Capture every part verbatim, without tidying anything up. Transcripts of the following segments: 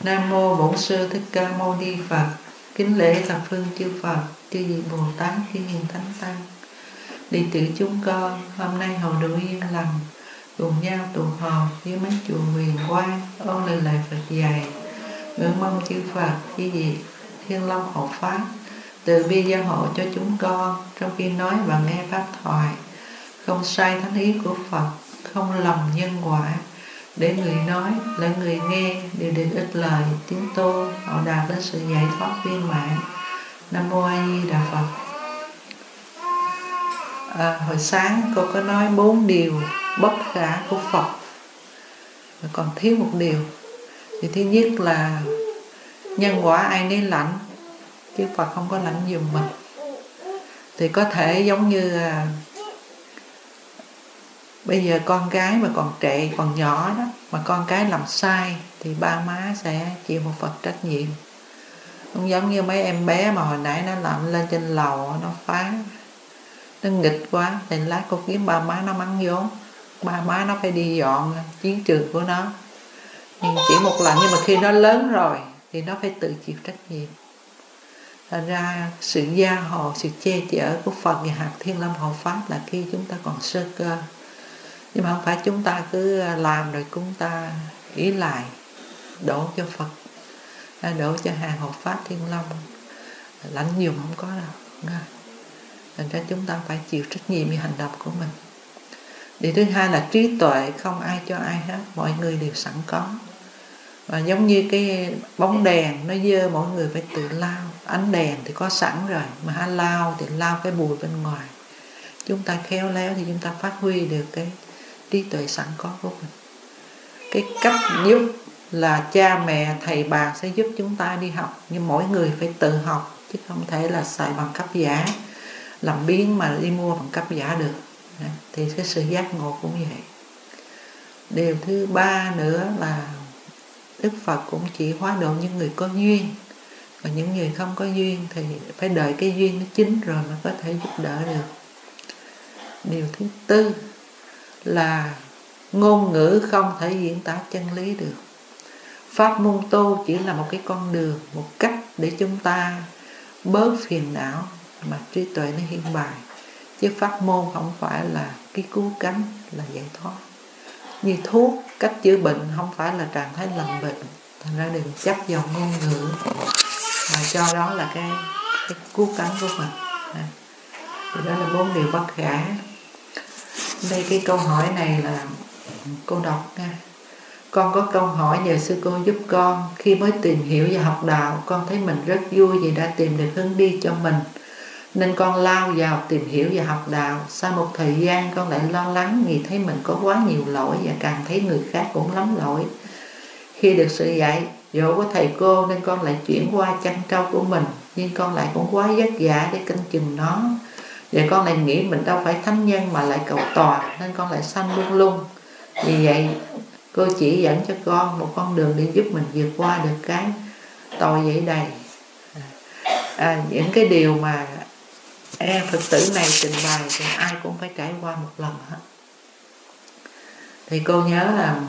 Nam mô Bổn Sư Thích Ca Mâu Ni Phật. Kính lễ thập phương chư Phật, chư vị Bồ Tát, chư hiền thánh tăng. Đệ tử chúng con hôm nay hầu độ yên lành, cùng nhau tụ họp với mấy chùa Huyền Quang ôn lời lời Phật dạy, nguyện mong chư Phật, chư vị Thiên Long hộ pháp từ bi gia hộ cho chúng con trong khi nói và nghe pháp thoại, không sai thánh ý của Phật, không lầm nhân quả, để người nói lẫn người nghe đều được ích lợi tiến tu, họ đạt đến sự giải thoát viên mãn. Nam mô A Di Đà Phật. À, hồi sáng cô có nói bốn điều bất khả của Phật, còn thiếu một điều. Thì thứ nhất là nhân quả ai nấy lãnh, chứ Phật không có lãnh giùm mình. Thì có thể giống như à, bây giờ con cái mà còn trẻ, còn nhỏ đó, mà con cái làm sai thì ba má sẽ chịu một phần trách nhiệm. Không giống như mấy em bé mà hồi nãy nó làm lên trên lầu, nó phá, nó nghịch quá, thì lát cô kiếm ba má nó mắng vốn, ba má nó phải đi dọn chiến trường của nó. Nhưng chỉ một lần, nhưng mà khi nó lớn rồi thì nó phải tự chịu trách nhiệm. Thành ra sự gia hộ, sự che chở của Phật và hạt Thiên Lâm hộ pháp là khi chúng ta còn sơ cơ. Nhưng mà không phải chúng ta cứ làm rồi chúng ta ý lại đổ cho Phật, đổ cho hàng hộ pháp Thiên Long, lãnh dùng không có đâu. Thành ra chúng ta phải chịu trách nhiệm về hành động của mình. Điều thứ hai là trí tuệ, không ai cho ai hết, mọi người đều sẵn có. Và giống như cái bóng đèn nó dơ, mỗi người phải tự lau. Ánh đèn thì có sẵn rồi, mà hãy lau thì lau cái bụi bên ngoài. Chúng ta khéo léo thì chúng ta phát huy được cái trí tuệ sẵn có của mình. Cái cách giúp là cha mẹ, thầy bà sẽ giúp chúng ta đi học, nhưng mỗi người phải tự học, chứ không thể là xài bằng cấp giả, làm biến mà đi mua bằng cấp giả được. Thì cái sự giác ngộ cũng vậy. Điều thứ ba nữa là Đức Phật cũng chỉ hóa độ những người có duyên, và những người không có duyên thì phải đợi cái duyên nó chín rồi mới có thể giúp đỡ được. Điều thứ tư là ngôn ngữ không thể diễn tả chân lý được. Pháp môn tu chỉ là một cái con đường, một cách để chúng ta bớt phiền não mà trí tuệ nó hiện bài. Chứ pháp môn không phải là cái cứu cánh, là giải thoát. Như thuốc, cách chữa bệnh không phải là trạng thái lành bệnh. Thành ra đừng chấp vào ngôn ngữ mà cho đó là cái, cái cứu cánh của mình. À, thì đó là bốn điều bất khả. Đây cái câu hỏi này là cô đọc nha. Con có câu hỏi nhờ sư cô giúp con. Khi mới tìm hiểu và học đạo, con thấy mình rất vui vì đã tìm được hướng đi cho mình, nên con lao vào tìm hiểu và học đạo. Sau một thời gian con lại lo lắng vì thấy mình có quá nhiều lỗi, và càng thấy người khác cũng lắm lỗi. Khi được sự dạy dỗ của thầy cô nên con lại chuyển qua chăn trâu của mình, nhưng con lại cũng quá vất vả để canh chừng nó. Và con lại nghĩ mình đâu phải thánh nhân mà lại cầu toàn, nên con lại sanh lung lung. Vì vậy cô chỉ dẫn cho con một con đường để giúp mình vượt qua được cái tội vậy đầy. À, những cái điều mà em Phật tử này trình bày thì ai cũng phải trải qua một lần hết. Thì cô nhớ là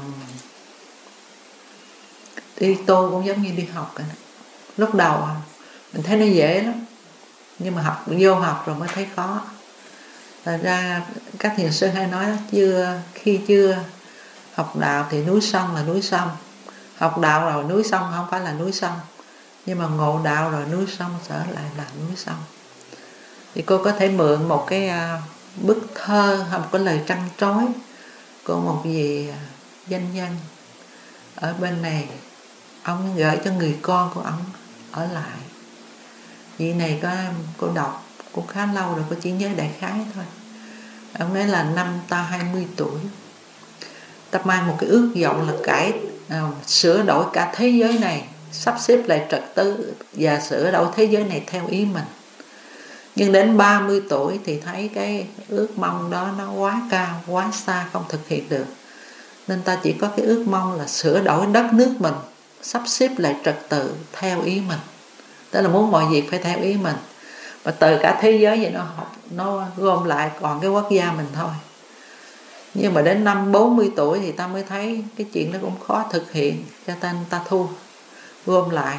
đi tu cũng giống như đi học vậy. Lúc đầu mình thấy nó dễ lắm, nhưng mà học vô học rồi mới thấy khó. Thật ra các thiền sư hay nói chưa, khi chưa học đạo thì núi sông là núi sông, học đạo rồi núi sông không phải là núi sông, nhưng mà ngộ đạo rồi núi sông trở lại là núi sông. Thì cô có thể mượn một cái bức thơ hay một cái lời trăn trối của một vị danh nhân ở bên này. Ông gửi cho người con của ông ở lại. Vị này có cô đọc cũng khá lâu rồi, cô chỉ nhớ đại khái thôi. Ông nói là năm ta hai mươi tuổi, ta mang một cái ước vọng là cải à, sửa đổi cả thế giới này, sắp xếp lại trật tự và sửa đổi thế giới này theo ý mình. Nhưng đến ba mươi tuổi thì thấy cái ước mong đó nó quá cao, quá xa, không thực hiện được. Nên ta chỉ có cái ước mong là sửa đổi đất nước mình, sắp xếp lại trật tự theo ý mình. Tức là muốn mọi việc phải theo ý mình. Và từ cả thế giới vậy nó học, nó gom lại còn cái quốc gia mình thôi. Nhưng mà đến năm bốn mươi tuổi thì ta mới thấy cái chuyện đó cũng khó thực hiện, cho nên ta thua. gom lại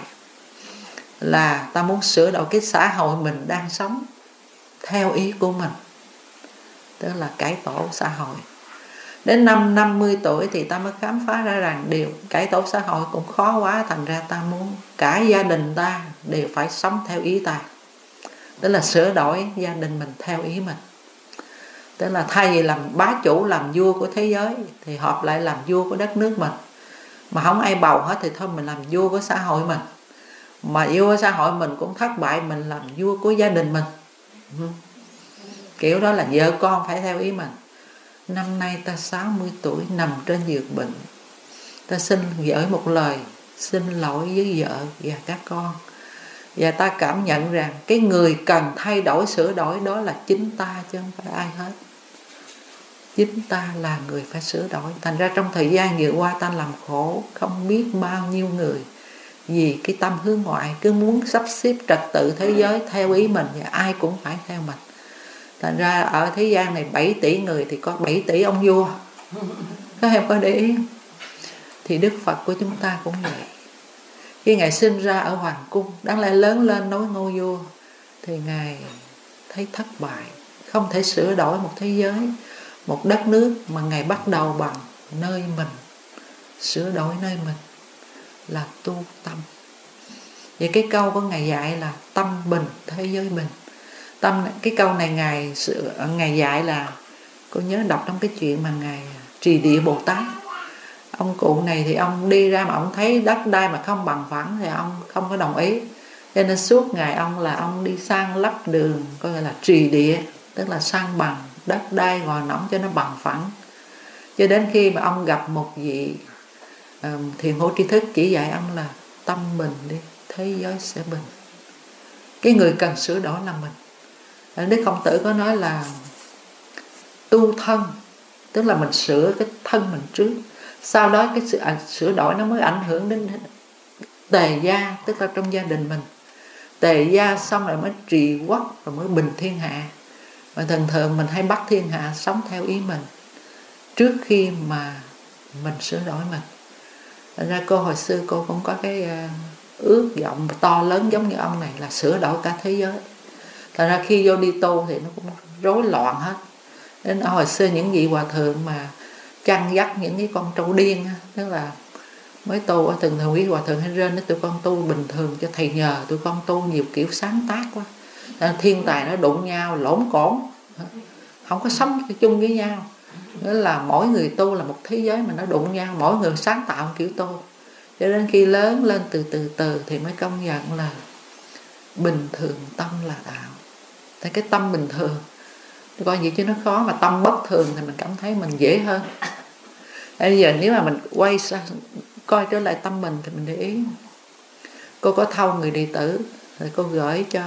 là ta muốn sửa đổi cái xã hội mình đang sống theo ý của mình, tức là cải tổ xã hội. Đến năm năm mươi tuổi thì ta mới khám phá ra rằng điều cải tổ xã hội cũng khó quá, thành ra ta muốn cả gia đình ta đều phải sống theo ý ta, tức là sửa đổi gia đình mình theo ý mình. Tức là thay vì làm bá chủ, làm vua của thế giới thì họp lại làm vua của đất nước mình. Mà không ai bầu hết thì thôi mình làm vua của xã hội mình. Mà vua xã hội mình cũng thất bại, mình làm vua của gia đình mình. Kiểu đó là vợ con phải theo ý mình. Năm nay ta sáu mươi tuổi, nằm trên giường bệnh, ta xin gửi một lời xin lỗi với vợ và các con. Và ta cảm nhận rằng cái người cần thay đổi, sửa đổi đó là chính ta chứ không phải ai hết. Chính ta là người phải sửa đổi. Thành ra trong thời gian vừa qua ta làm khổ không biết bao nhiêu người, vì cái tâm hướng ngoại, cứ muốn sắp xếp trật tự thế giới theo ý mình, và ai cũng phải theo mình. Thành ra ở thế gian này bảy tỷ người thì có bảy tỷ ông vua. Các em có để ý? Thì Đức Phật của chúng ta cũng vậy. Khi Ngài sinh ra ở hoàng cung, đáng lẽ lớn lên nối ngôi vua, thì Ngài thấy thất bại, không thể sửa đổi một thế giới, một đất nước, mà Ngài bắt đầu bằng nơi mình, sửa đổi nơi mình là tu tâm. Vậy cái câu của Ngài dạy là tâm bình, thế giới bình. Tâm, cái câu này Ngài, Ngài dạy là, cô nhớ đọc trong cái chuyện mà Ngài Trì Địa Bồ Tát. Ông cụ này thì ông đi ra mà ông thấy đất đai mà không bằng phẳng thì ông không có đồng ý. Cho nên suốt ngày ông là ông đi sang lắp đường, coi là trì địa, tức là sang bằng đất đai gò nóng cho nó bằng phẳng. Cho đến khi mà ông gặp một vị um, thiền hữu tri thức chỉ dạy ông là tâm bình đi, thế giới sẽ bình. Cái người cần sửa đổi là mình. Đức Khổng Tử có nói là tu thân, tức là mình sửa cái thân mình trước, sau đó cái sự à, sửa đổi nó mới ảnh hưởng đến tề gia, tức là trong gia đình mình. Tề gia xong rồi mới trị quốc, rồi mới bình thiên hạ. Và thường thường mình hay bắt thiên hạ sống theo ý mình trước khi mà mình sửa đổi mình. Thành ra cô hồi xưa cô cũng có cái uh, ước vọng to lớn giống như ông này là sửa đổi cả thế giới. Thành ra khi vô đi tu thì nó cũng rối loạn hết. Đến hồi xưa những vị hòa thượng mà chăn dắt những cái con trâu điên, tức là mới tu ở từng thường quý hòa thượng hay rên, tụi con tu bình thường cho thầy nhờ, tụi con tu nhiều kiểu sáng tác quá, thiên tài nó đụng nhau lỗn cổn, không có sống chung với nhau. Nghĩa là mỗi người tu là một thế giới mà nó đụng nhau, mỗi người sáng tạo một kiểu tu. Cho đến khi lớn lên từ từ từ thì mới công nhận là bình thường tâm là đạo. Tại cái tâm bình thường coi gì chứ nó khó, mà tâm bất thường thì mình cảm thấy mình dễ hơn. Bây giờ nếu mà mình quay sang coi trở lại tâm mình thì mình để ý, cô có thâu người đệ tử rồi cô gửi cho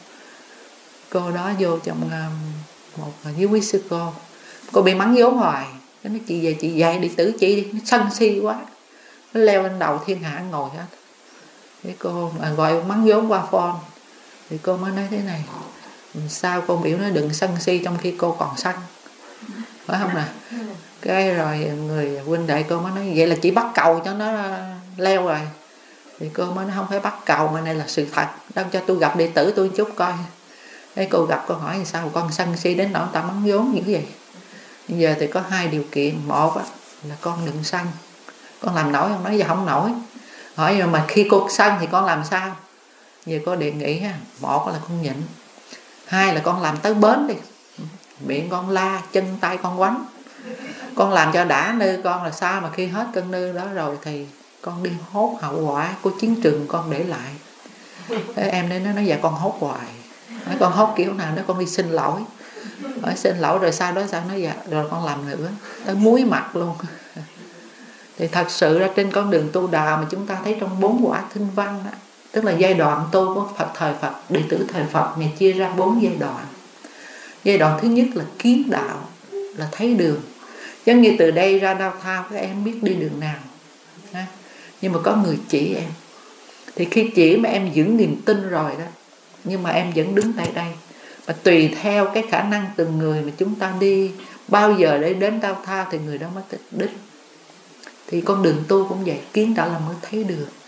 cô đó vô trong một dưới quý sư cô. Cô bị mắng vốn hoài, nó nói chị về chị dạy đệ tử chị đi, nó sân si quá, nó leo lên đầu thiên hạ ngồi hết. Thế cô mà gọi mắng vốn qua phone thì cô mới nói thế này: sao cô biểu nó đừng sân si trong khi cô còn sân, phải không nè? Cái rồi người huynh đệ cô mới nói vậy là chỉ bắt cầu cho nó leo rồi. Thì cô mới nói không phải bắt cầu, mà này là sự thật, đâu cho tôi gặp đệ tử tôi chút coi. Cái cô gặp cô hỏi sao con sân si đến nỗi ta mắng vốn những gì. Bây giờ thì có hai điều kiện. Một á, là con đừng sân. Con làm nổi không? Nói giờ không nổi. Hỏi mà khi cô sân thì con làm sao? Giờ cô đề nghị ha, một là con nhịn, hai là con làm tới bến đi, miệng con la, chân tay con quánh, con làm cho đã nư con là sao, mà khi hết cơn nư đó rồi thì con đi hốt hậu quả của chiến trường con để lại. Thế em nên nó nói dạ con hốt hoài. Nói con hốt kiểu nào đó con đi xin lỗi. Hỏi xin lỗi rồi sau đó sao? Nói dạ rồi con làm nữa, tới muối mặt luôn. Thì thật sự ra trên con đường tu đạo mà chúng ta thấy trong bốn quả thinh văn đó, tức là giai đoạn tu của Phật thời Phật, đệ tử thời Phật này chia ra bốn giai đoạn. Giai đoạn thứ nhất là kiến đạo, là thấy đường. Giống như từ đây ra Đao Thao các em biết đi đường nào, nhưng mà có người chỉ em. Thì khi chỉ mà em giữ niềm tin rồi đó, nhưng mà em vẫn đứng tại đây. Và tùy theo cái khả năng từng người mà chúng ta đi bao giờ để đến Đao Thao thì người đó mới đích. Thì con đường tu cũng vậy, kiến đạo là mới thấy đường.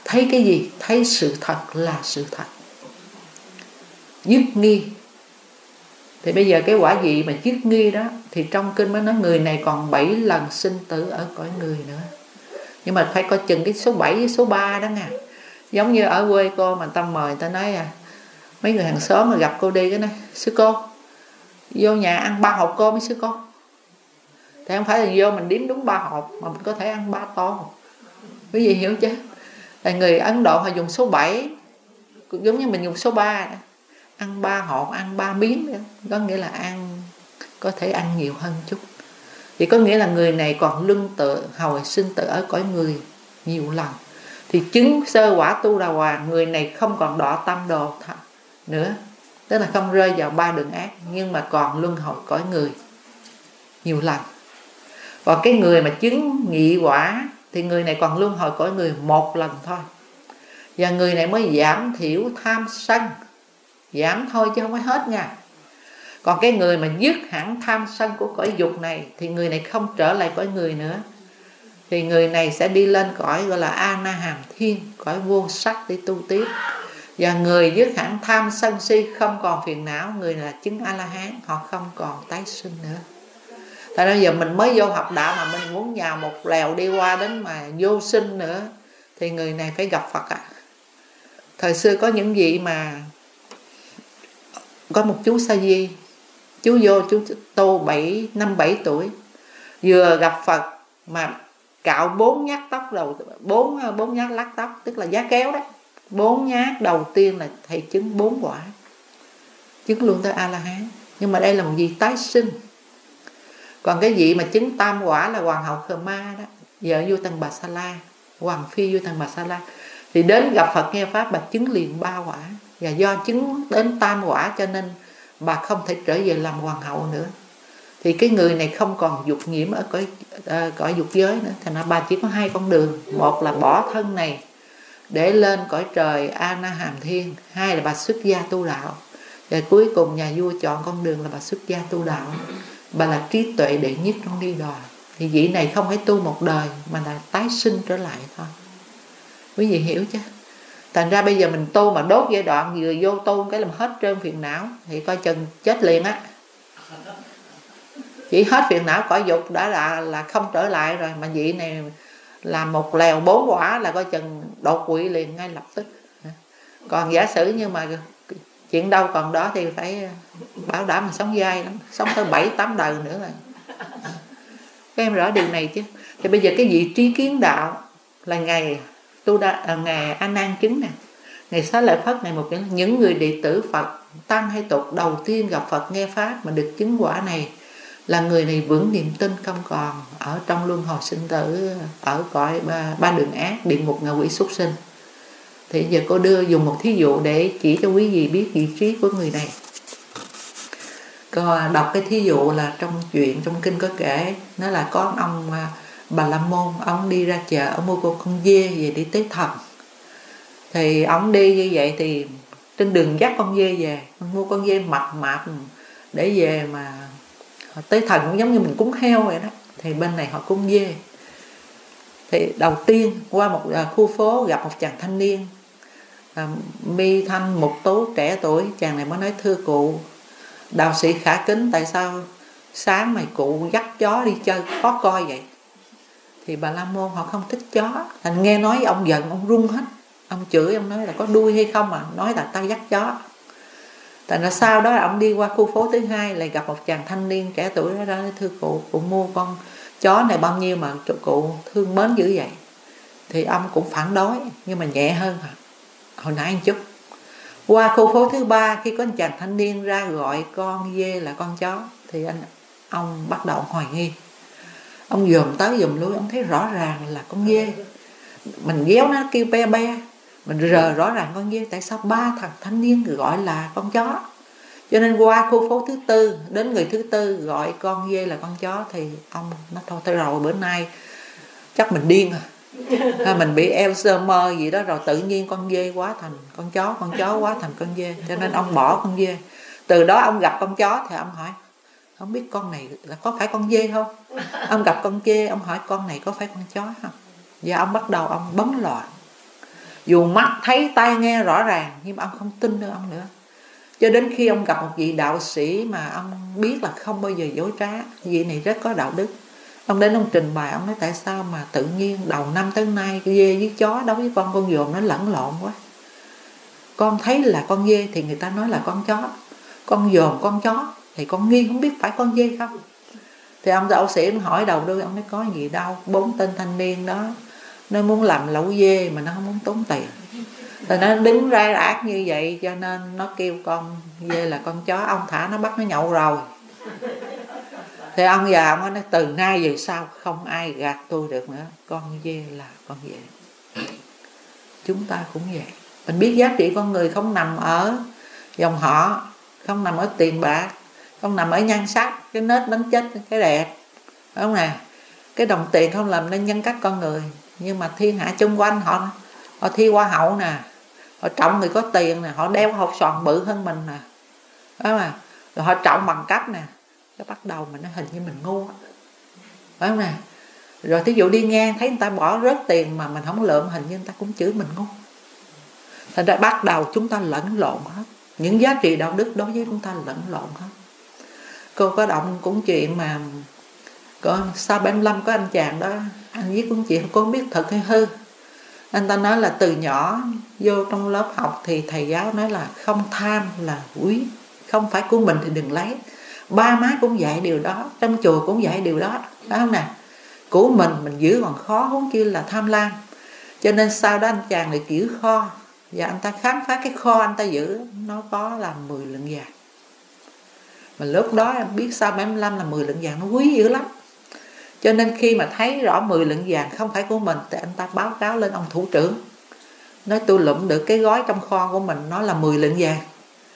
Thấy cái gì? Thấy sự thật là sự thật, dứt nghi. Thì bây giờ cái quả vị mà dứt nghi đó, thì trong kinh mới nói người này còn bảy lần sinh tử ở cõi người nữa. Nhưng mà phải coi chừng cái số bảy với số ba đó nha. Giống như ở quê cô mà ta mời, ta nói à, mấy người hàng xóm mà gặp cô đi cái nói: sư cô, vô nhà ăn ba hộp cơm với sư cô. Thì không phải là vô mình đếm đúng ba hộp, mà mình có thể ăn ba tô. Quý vị hiểu chứ? Là người Ấn Độ họ dùng số bảy, giống như mình dùng số ba, ăn ba hộp, ăn ba miếng nữa. Có nghĩa là ăn, có thể ăn nhiều hơn chút. Thì có nghĩa là người này còn luân tự hồi sinh tử ở cõi người nhiều lần. Thì chứng sơ quả tu đà hoàng, người này không còn đọa tam đồ nữa, tức là không rơi vào ba đường ác, nhưng mà còn luân hồi cõi người nhiều lần. Còn cái người mà chứng nhị quả thì người này còn luân hồi cõi người một lần thôi. Và người này mới giảm thiểu tham sân, giảm thôi chứ không phải hết nha. Còn cái người mà dứt hẳn tham sân của cõi dục này thì người này không trở lại cõi người nữa. Thì người này sẽ đi lên cõi gọi là A Na Hàm Thiên, cõi vô sắc để tu tiếp. Và người dứt hẳn tham sân si, không còn phiền não, người là chứng A-la-hán, họ không còn tái sinh nữa. Tại bây giờ mình mới vô học đạo mà mình muốn nhào một lèo đi qua đến mà vô sinh nữa, thì người này phải gặp Phật ạ. À. Thời xưa có những vị mà có một chú Sa Di, chú vô chú tô bảy năm bảy tuổi, vừa gặp Phật mà cạo bốn nhát tóc đầu, bốn bốn nhát lát tóc, tức là giá kéo đó. Bốn nhát đầu tiên là thầy chứng bốn quả, chứng luôn tới A La Hán. Nhưng mà đây là một vị tái sinh. Còn cái vị mà chứng tam quả là hoàng hậu Khờ Ma đó, vợ vua Tần Bà Sa La, hoàng phi vua Tần Bà Sa La, thì đến gặp Phật nghe pháp bà chứng liền ba quả. Và do chứng đến tam quả cho nên bà không thể trở về làm hoàng hậu nữa. Thì cái người này không còn dục nhiễm ở cõi, uh, cõi dục giới nữa. Thành ra bà chỉ có hai con đường. Một là bỏ thân này để lên cõi trời A Na Hàm Thiên, hai là bà xuất gia tu đạo. Và cuối cùng nhà vua chọn con đường là bà xuất gia tu đạo. Bà là trí tuệ đệ nhất trong đi đò. Thì vị này không phải tu một đời mà là tái sinh trở lại thôi. Quý vị hiểu chứ? Thành ra bây giờ mình tu mà đốt giai đoạn vừa vô tu cái làm hết trơn phiền não thì coi chừng chết liền á. Chỉ hết phiền não cõi dục đã là, là không trở lại rồi. Mà vị này làm một lèo bốn quả là coi chừng đột quỵ liền ngay lập tức. Còn giả sử như mà chuyện đâu còn đó thì phải bảo đảm mình sống dai lắm, sống tới bảy tám đời nữa rồi. Các em rõ điều này chứ? Thì bây giờ cái vị trí kiến đạo là ngày tu đa, à, ngày A Nan chứng nè, ngày Xá Lợi Phất, ngày một những người đệ tử Phật tăng hay tục đầu tiên gặp Phật nghe pháp mà được chứng quả này là người này vững niềm tin, không còn ở trong luân hồi sinh tử, ở cõi ba, ba đường ác, địa ngục, ngạ quỷ, súc sinh. Thì giờ cô đưa dùng một thí dụ để chỉ cho quý vị biết vị trí của người này. Cô đọc cái thí dụ là trong chuyện trong kinh có kể, nó là có ông Bà La Môn, ông đi ra chợ, ông mua cô con dê về đi tế thần. Thì ông đi như vậy thì trên đường dắt con dê về, ông mua con dê mập mạp để về mà tế thần, cũng giống như mình cúng heo vậy đó. Thì bên này họ cúng dê. Thì đầu tiên qua một khu phố gặp một chàng thanh niên, à, mi thanh mục tú trẻ tuổi. Chàng này mới nói: thưa cụ, đạo sĩ khả kính, tại sao sáng mày cụ dắt chó đi chơi khó coi vậy? Thì Bà La Môn họ không thích chó. Thành nghe nói ông giận, ông run hết. Ông chửi, ông nói là có đuôi hay không à, nói là tao dắt chó. Thành ra sau đó ông đi qua khu phố thứ hai lại gặp một chàng thanh niên trẻ tuổi đó, đó thưa cụ, cụ mua con chó này bao nhiêu mà cụ thương mến dữ vậy? Thì ông cũng phản đối nhưng mà nhẹ hơn hồi nãy một chút. Qua khu phố thứ ba, khi có một chàng thanh niên ra gọi con dê là con chó thì anh ông bắt đầu hoài nghi. Ông dòm tới dòm lui, ông thấy rõ ràng là con dê. Mình ghéo nó kêu be be, mình rờ rõ ràng con dê, tại sao ba thằng thanh niên gọi là con chó? Cho nên qua khu phố thứ tư, đến người thứ tư gọi con dê là con chó thì ông nó thôi tới rồi, bữa nay chắc mình điên à. À, mình bị Alzheimer gì đó rồi, tự nhiên con dê quá thành con chó, con chó quá thành con dê. Cho nên ông bỏ con dê. Từ đó ông gặp con chó thì ông hỏi: không biết con này là có phải con dê không? Ông gặp con dê, ông hỏi con này có phải con chó không? Và ông bắt đầu ông bấn loạn. Dù mắt thấy tai nghe rõ ràng nhưng mà ông không tin được ông nữa. Cho đến khi ông gặp một vị đạo sĩ mà ông biết là không bao giờ dối trá, vị này rất có đạo đức. Ông đến ông trình bày, ông nói tại sao mà tự nhiên đầu năm tới nay dê với chó đối với con con dồn nó lẫn lộn quá. Con thấy là con dê thì người ta nói là con chó, con dồn con chó thì con nghi không biết phải con dê không. Thì ông đạo sĩ ông hỏi đầu đuôi, ông nói có gì đâu, bốn tên thanh niên đó nó muốn làm lẩu dê mà nó không muốn tốn tiền, rồi nó đứng ra ác như vậy cho nên nó kêu con dê là con chó, ông thả nó bắt nó nhậu rồi. Thì ông già ông nói từ nay về sau không ai gạt tôi được nữa, con dê là con dê. Chúng ta cũng vậy, mình biết giá trị con người không nằm ở dòng họ, không nằm ở tiền bạc, không nằm ở nhan sắc, cái nết đánh chết cái đẹp, phải không nè? Cái đồng tiền không làm nên nhân cách con người. Nhưng mà thiên hạ chung quanh họ họ thi hoa hậu nè, họ trọng người có tiền nè, họ đeo hộp sòn bự hơn mình nè, phải không? Rồi họ trọng bằng cấp nè, cái bắt đầu mình nó hình như mình ngu, phải không nè? Rồi thí dụ đi ngang thấy người ta bỏ rớt tiền mà mình không lượm, hình như người ta cũng chửi mình ngu. Thành ra bắt đầu chúng ta lẫn lộn hết, những giá trị đạo đức đối với chúng ta lẫn lộn hết. Cô có động cũng chuyện mà có sau bảy mươi lăm có anh chàng đó, anh viết cũng chuyện cô không biết thật hay hư. Anh ta nói là từ nhỏ vô trong lớp học thì thầy giáo nói là không tham là quý, không phải của mình thì đừng lấy. Ba má cũng dạy điều đó, trong chùa cũng dạy điều đó, phải không nè? Của mình mình giữ còn khó, huống chi là tham lam. Cho nên sau đó anh chàng lại giữ kho, và anh ta khám phá cái kho anh ta giữ nó có là mười lượng vàng. Mà lúc đó em biết sau bảy mươi lăm là mười lượng vàng nó quý dữ lắm. Cho nên khi mà thấy rõ mười lượng vàng không phải của mình thì anh ta báo cáo lên ông thủ trưởng, nói tôi lụm được cái gói trong kho của mình nó là mười lượng vàng.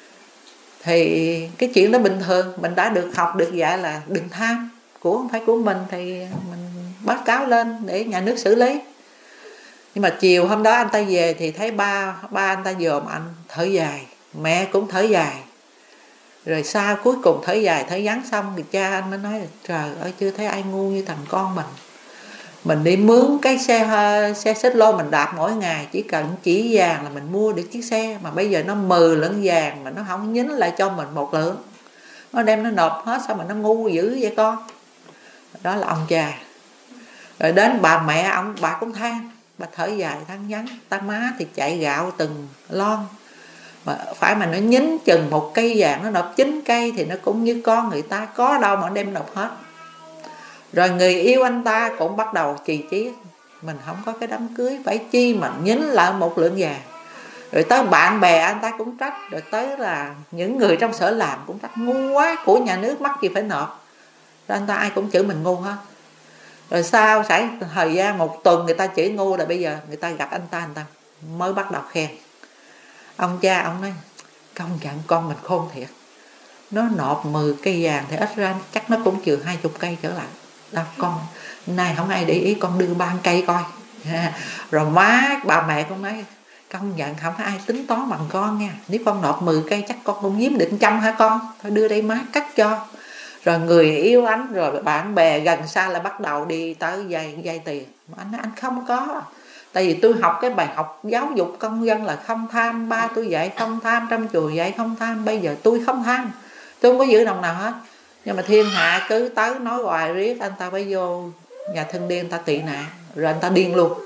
Thì cái chuyện đó bình thường, mình đã được học được dạy là đừng tham, của không phải của mình thì mình báo cáo lên để nhà nước xử lý. Nhưng mà chiều hôm đó anh ta về thì thấy ba ba anh ta dòm anh thở dài, mẹ cũng thở dài. Rồi sau cuối cùng thở dài thở ngắn xong thì cha anh mới nói là trời ơi, chưa thấy ai ngu như thằng con mình. Mình đi mướn cái xe xe xích lô mình đạp mỗi ngày, chỉ cần chỉ vàng là mình mua được chiếc xe, mà bây giờ nó mười lượng vàng mà nó không nhính lại cho mình một lượng, nó đem nó nộp hết, sao mà nó ngu dữ vậy con. Đó là ông cha. Rồi đến bà mẹ ông, bà cũng than, bà thở dài than ngắn, ta má thì chạy gạo từng lon, mà phải mà nó nhính chừng một cây vàng nó nộp chín cây thì nó cũng như con người ta, có đâu mà đem nộp hết. Rồi người yêu anh ta cũng bắt đầu chì chiết, mình không có cái đám cưới phải chi mà nhính lại một lượng vàng. Rồi tới bạn bè anh ta cũng trách, rồi tới là những người trong sở làm cũng trách, ngu quá, của nhà nước mắc gì phải nộp. Rồi anh ta ai cũng chửi mình ngu hết. Rồi sau xảy thời gian một tuần người ta chửi ngu, là bây giờ người ta gặp anh ta, anh ta mới bắt đầu khen. Ông cha ông nói công nhận con mình khôn thiệt, nó nộp mười cây vàng thì ít ra chắc nó cũng chừa hai chục cây trở lại. Đó, con này không ai để ý, con đưa ba cây coi. Rồi má bà mẹ con nói công nhận không có ai tính toán bằng con nha, nếu con nộp mười cây chắc con cũng giếm định trăm hả con, thôi đưa đây má cắt cho. Rồi người yêu anh rồi bạn bè gần xa là bắt đầu đi tới vay vay tiền. Mà anh nói anh không có, tại vì tôi học cái bài học giáo dục công dân là không tham, ba tôi dạy không tham, trong chùa dạy không tham, bây giờ tôi không tham, tôi không có giữ đồng nào hết. Nhưng mà thiên hạ cứ tới nói hoài riết, anh ta phải vô nhà thân điên, anh ta tị nạn, rồi anh ta điên luôn.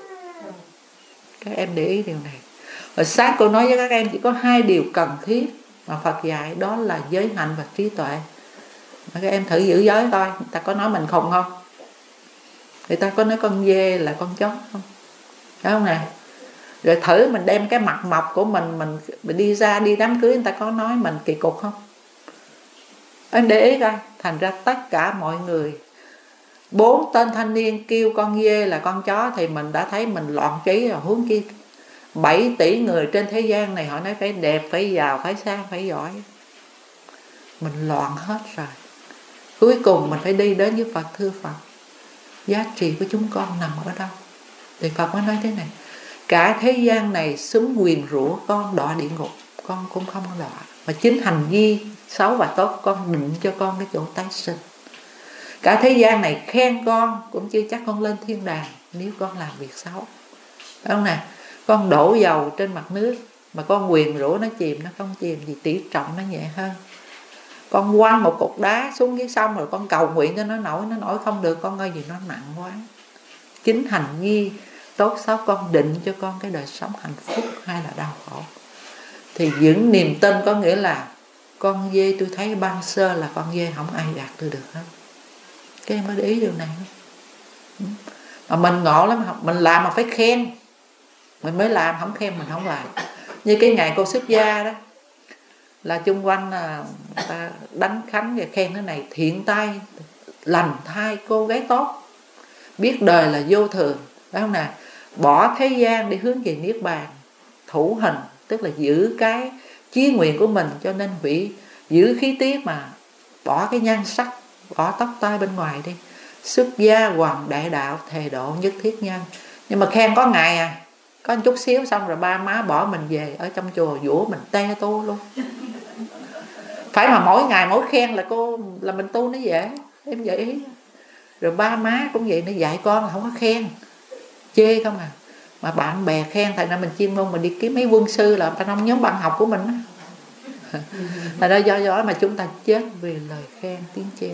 Các em để ý điều này. Rồi sáng cô nói với các em chỉ có hai điều cần thiết mà Phật dạy, đó là giới hạnh và trí tuệ. Mà các em thử giữ giới coi, người ta có nói mình khùng không? Người ta có nói con dê là con chó không? Phải không nè? Rồi thử mình đem cái mặt mộc của mình, mình mình đi ra đi đám cưới, người ta có nói mình kỳ cục không? Anh để ý coi. Thành ra tất cả mọi người, bốn tên thanh niên kêu con dê là con chó thì mình đã thấy mình loạn trí rồi. Huống chi bảy tỷ người trên thế gian này, họ nói phải đẹp, phải giàu, phải sang, phải giỏi, mình loạn hết rồi. Cuối cùng mình phải đi đến với Phật, thưa Phật, giá trị của chúng con nằm ở đâu? Thì Phật mới nói thế này: cả thế gian này xúm nguyền rủa con đọa địa ngục, con cũng không đọa, mà chính hành vi xấu và tốt con định cho con cái chỗ tái sinh. Cả thế gian này khen con cũng chưa chắc con lên thiên đàng nếu con làm việc xấu, phải không nè? Con đổ dầu trên mặt nước mà con nguyền rủa nó chìm, nó không chìm, vì tỷ trọng nó nhẹ hơn. Con quăng một cục đá xuống dưới sông rồi con cầu nguyện cho nó nổi, nó nổi không được, con ơi vì nó nặng quá. Chính hành vi tốt xấu con định cho con cái đời sống hạnh phúc hay là đau khổ. Thì dưỡng niềm tin có nghĩa là con dê tôi thấy ban sơ là con dê không ai gạt tôi được hết. Cái em mới để ý điều này. Mà mình ngộ lắm, mình làm mà phải khen, mình mới làm, không khen mình không làm. Như cái ngày cô xuất gia đó, là chung quanh là ta đánh khánh và khen cái này thiện tai, lành thai, cô gái tốt, biết đời là vô thường, phải không nè? Bỏ thế gian để hướng về niết bàn, thủ hình tức là giữ cái chí nguyện của mình, cho nên hủy giữ khí tiết mà bỏ cái nhan sắc, bỏ tóc tai bên ngoài đi. Xuất gia hoàng đại đạo, thề độ nhất thiết nhân. Nhưng mà khen có ngày à, có một chút xíu xong rồi ba má bỏ mình về, ở trong chùa dũa mình te tu luôn. Phải mà mỗi ngày mỗi khen là cô là mình tu nó dễ, em để ý. Rồi ba má cũng vậy, nó dạy con là không có khen, chê không à. Mà bạn bè khen, thành ra mình chuyên môn mình đi kiếm mấy quân sư là trong nhóm bạn học của mình á. Thành ra do đó mà chúng ta chết vì lời khen tiếng chê.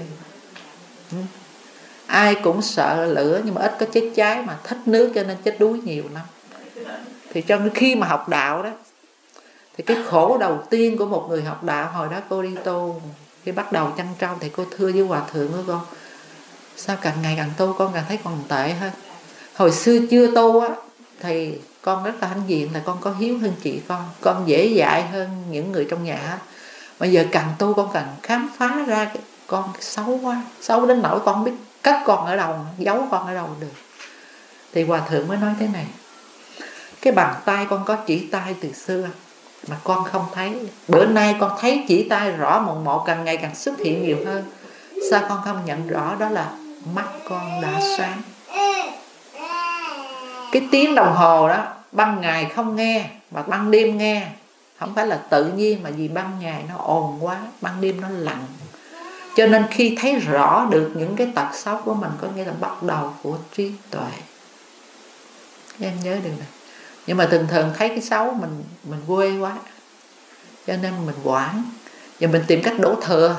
Ai cũng sợ lửa nhưng mà ít có chết cháy, mà thích nước cho nên chết đuối nhiều lắm. Thì trong khi mà học đạo đó, thì cái khổ đầu tiên của một người học đạo, hồi đó cô đi tu, khi bắt đầu chăn trâu thì cô thưa với hòa thượng của con, sao càng ngày càng tu con càng thấy còn tệ hơn. Hồi xưa chưa tu á thì con rất là hãnh diện, là con có hiếu hơn chị con, con dễ dạy hơn những người trong nhà. Bây giờ càng tu con càng khám phá ra cái con xấu quá, xấu đến nỗi con không biết cất con ở đâu, giấu con ở đâu được. Thì hòa thượng mới nói thế này: cái bàn tay con có chỉ tay từ xưa mà con không thấy, bữa nay con thấy chỉ tay rõ mồn một, càng ngày càng xuất hiện nhiều hơn. Sao con không nhận rõ đó là mắt con đã sáng? Cái tiếng đồng hồ đó ban ngày không nghe mà ban đêm nghe, không phải là tự nhiên, mà vì ban ngày nó ồn quá, ban đêm nó lặng. Cho nên khi thấy rõ được những cái tật xấu của mình, có nghĩa là bắt đầu của trí tuệ. Em nhớ điều này. Nhưng mà thường thường thấy cái xấu mình mình quê quá, cho nên mình quản và mình tìm cách đổ thừa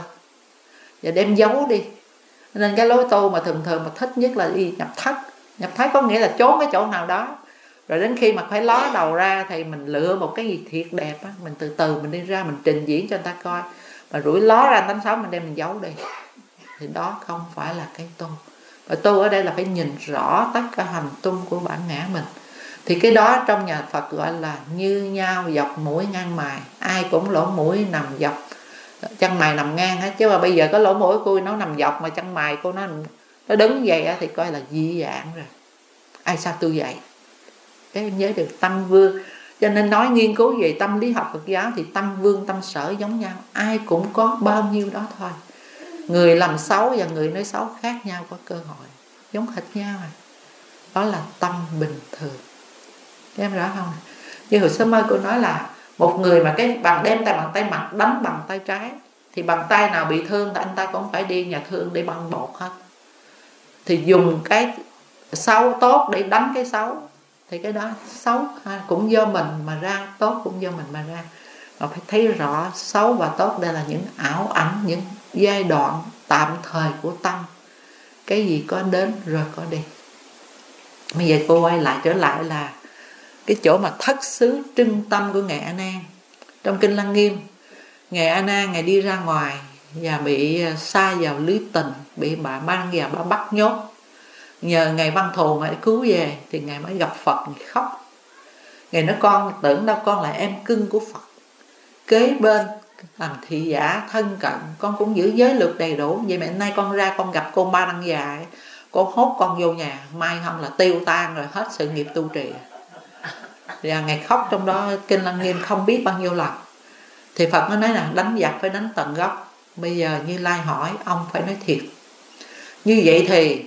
và đem giấu đi. Nên cái lối tu mà thường thường mà thích nhất là đi nhập thất. Nhập thất có nghĩa là trốn cái chỗ nào đó, rồi đến khi mà phải ló đầu ra thì mình lựa một cái gì thiệt đẹp á, mình từ từ mình đi ra, mình trình diễn cho người ta coi, mà rủi ló ra tánh xấu mình đem mình giấu đi. Thì đó không phải là cái tu. Và tu ở đây là phải nhìn rõ tất cả hành tung của bản ngã mình. Thì cái đó trong nhà Phật gọi là như nhau dọc mũi ngang mày. Ai cũng lỗ mũi nằm dọc, chân mày nằm ngang hết. Chứ mà bây giờ có lỗ mũi cô nó nằm dọc mà chân mày cô nó nó đứng vậy thì coi là dị dạng rồi. Ai sao tôi vậy? Cái em nhớ được tâm vương. Cho nên nói nghiên cứu về tâm lý học Phật giáo thì tâm vương tâm sở giống nhau, ai cũng có bao nhiêu đó thôi. Người làm xấu và người nói xấu khác nhau có cơ hội, giống hệt nhau à. Đó là tâm bình thường. Em rõ không? Như hồi sớm mơ cô nói là một người mà cái bằng đem tay bằng tay mặt đánh bằng tay trái, thì bằng tay nào bị thương thì anh ta cũng phải đi nhà thương để băng bột hết. Thì dùng cái xấu tốt để đánh cái xấu, thì cái đó xấu cũng do mình mà ra, tốt cũng do mình mà ra. Mà phải thấy rõ xấu và tốt đây là những ảo ảnh, những giai đoạn tạm thời của tâm. Cái gì có đến rồi có đi. Bây giờ cô quay lại trở lại là cái chỗ mà thất xứ trưng tâm của Ngài A Nan. Trong Kinh Lăng Nghiêm, Ngài A Nan Ngài đi ra ngoài và bị sa vào lưới tình, bị bà mang vào bà bắt nhốt. Nhờ Ngài Văn Thù Ngài cứu về thì Ngài mới gặp Phật, Ngài khóc. Ngài nói con tưởng đâu con là em cưng của Phật, kế bên làm thị giả thân cận, con cũng giữ giới luật đầy đủ. Vậy mà nay con ra con gặp cô Ba Đăng Già, con hốt con vô nhà, mai không là tiêu tan rồi, hết sự nghiệp tu trì. Và Ngài khóc trong đó Kinh Lăng Nghiêm không biết bao nhiêu lần. Thì Phật nó nói là đánh giặc phải đánh tận gốc. Bây giờ Như Lai hỏi ông phải nói thiệt. Như vậy thì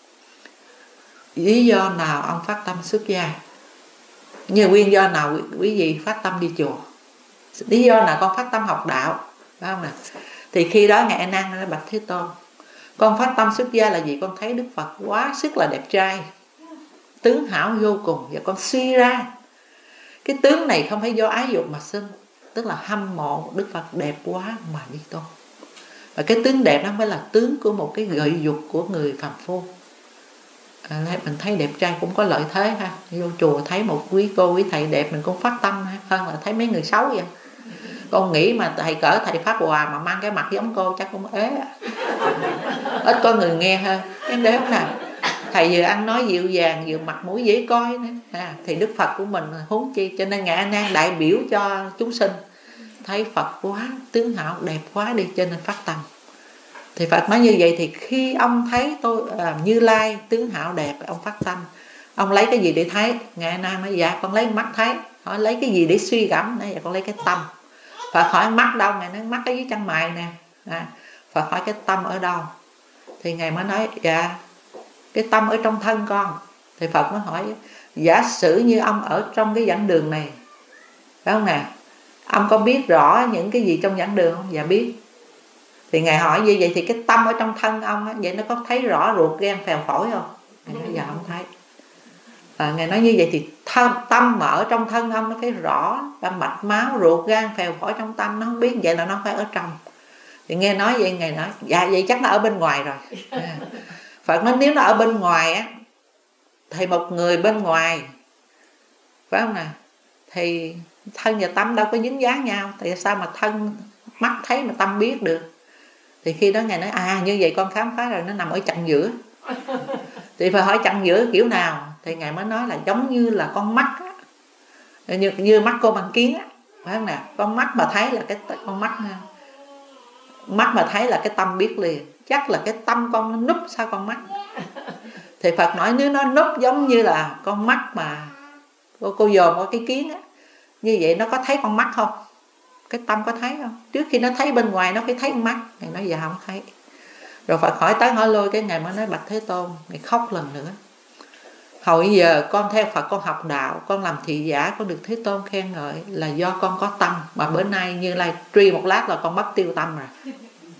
lý do nào ông phát tâm xuất gia? Như nguyên do nào quý vị phát tâm đi chùa? Lý do nào con phát tâm học đạo? Phải không nè? Thì khi đó Ngài A Nan nói bạch Thế Tôn, con phát tâm xuất gia là gì? Con thấy Đức Phật quá sức là đẹp trai, tướng hảo vô cùng, và con suy ra Cái tướng này không phải do ái dục mà sinh, tức là hâm mộ Đức Phật đẹp quá mà đi tôn. Và cái tướng đẹp đó mới là tướng của một cái gợi dục của người phàm phu. À, mình thấy đẹp trai cũng có lợi thế ha. Vô chùa thấy một quý cô quý thầy đẹp mình cũng phát tâm ha, hơn là thấy mấy người xấu vậy. Con nghĩ mà thầy cỡ thầy Pháp Hòa mà mang cái mặt giống cô chắc cũng ế. Ít có người nghe hơn. Em để không nào, thầy vừa ăn nói dịu dàng, vừa mặt mũi dễ coi nữa. À, thì Đức Phật của mình huống chi. Cho nên Ngài A Nan đại biểu cho chúng sinh, thấy Phật quá, tướng hảo đẹp quá đi, cho nên phát tâm. Thì Phật nói như vậy, thì khi ông thấy tôi à, Như Lai tướng hảo đẹp, ông phát tâm. Ông lấy cái gì để thấy? Ngài A Nan nói dạ con lấy mắt thấy. Hỏi lấy cái gì để suy gẫm? Nói dạ con lấy cái tâm. Phật hỏi mắt đâu? Ngài nói mắt ở dưới chân mày nè. À, Phật hỏi cái tâm ở đâu? Thì Ngài mới nói dạ cái tâm ở trong thân con. Thì Phật mới hỏi giả sử như ông ở trong cái giảng đường này, phải không nè, ông có biết rõ những cái gì trong giảng đường không? Dạ biết. Thì Ngài hỏi như vậy thì cái tâm ở trong thân ông á, vậy nó có thấy rõ ruột gan phèo phổi không? Ngài nói dạ không thấy. À, Ngài nói như vậy thì tâm, tâm mà ở trong thân ông nó phải rõ, và mạch máu ruột gan phèo phổi trong tâm nó không biết, vậy là nó phải ở trong. Thì nghe nói vậy Ngài nói dạ vậy chắc nó ở bên ngoài rồi. À, Phật nói nếu nó ở bên ngoài á, thì một người bên ngoài, phải không nè, thì thân và tâm đâu có dính dáng nhau, tại sao mà thân mắt thấy mà tâm biết được? Thì khi đó Ngài nói à như vậy con khám phá rồi, nó nằm ở chặng giữa. Thì phải hỏi chặng giữa kiểu nào? Thì Ngài mới nói là giống như là con mắt á, như, như mắt cô bằng kiến á, phải không nè, con mắt mà thấy là cái con mắt mắt mà thấy là cái tâm biết liền, chắc là cái tâm con nó núp sau con mắt. Thì Phật nói nếu nó núp giống như là con mắt mà cô, cô dòm qua cái kiến á, như vậy nó có thấy con mắt không? Cái tâm có thấy không? Trước khi nó thấy bên ngoài nó phải thấy con mắt. Ngài nói dạ không thấy. Rồi Phật hỏi tới hỏi lui, cái Ngài mới nói bạch Thế Tôn. Ngài khóc lần nữa. Hồi giờ con theo Phật, con học đạo, con làm thị giả, con được Thế Tôn khen ngợi là do con có tâm. Mà bữa nay Như Lai truy một lát là con mất tiêu tâm rồi.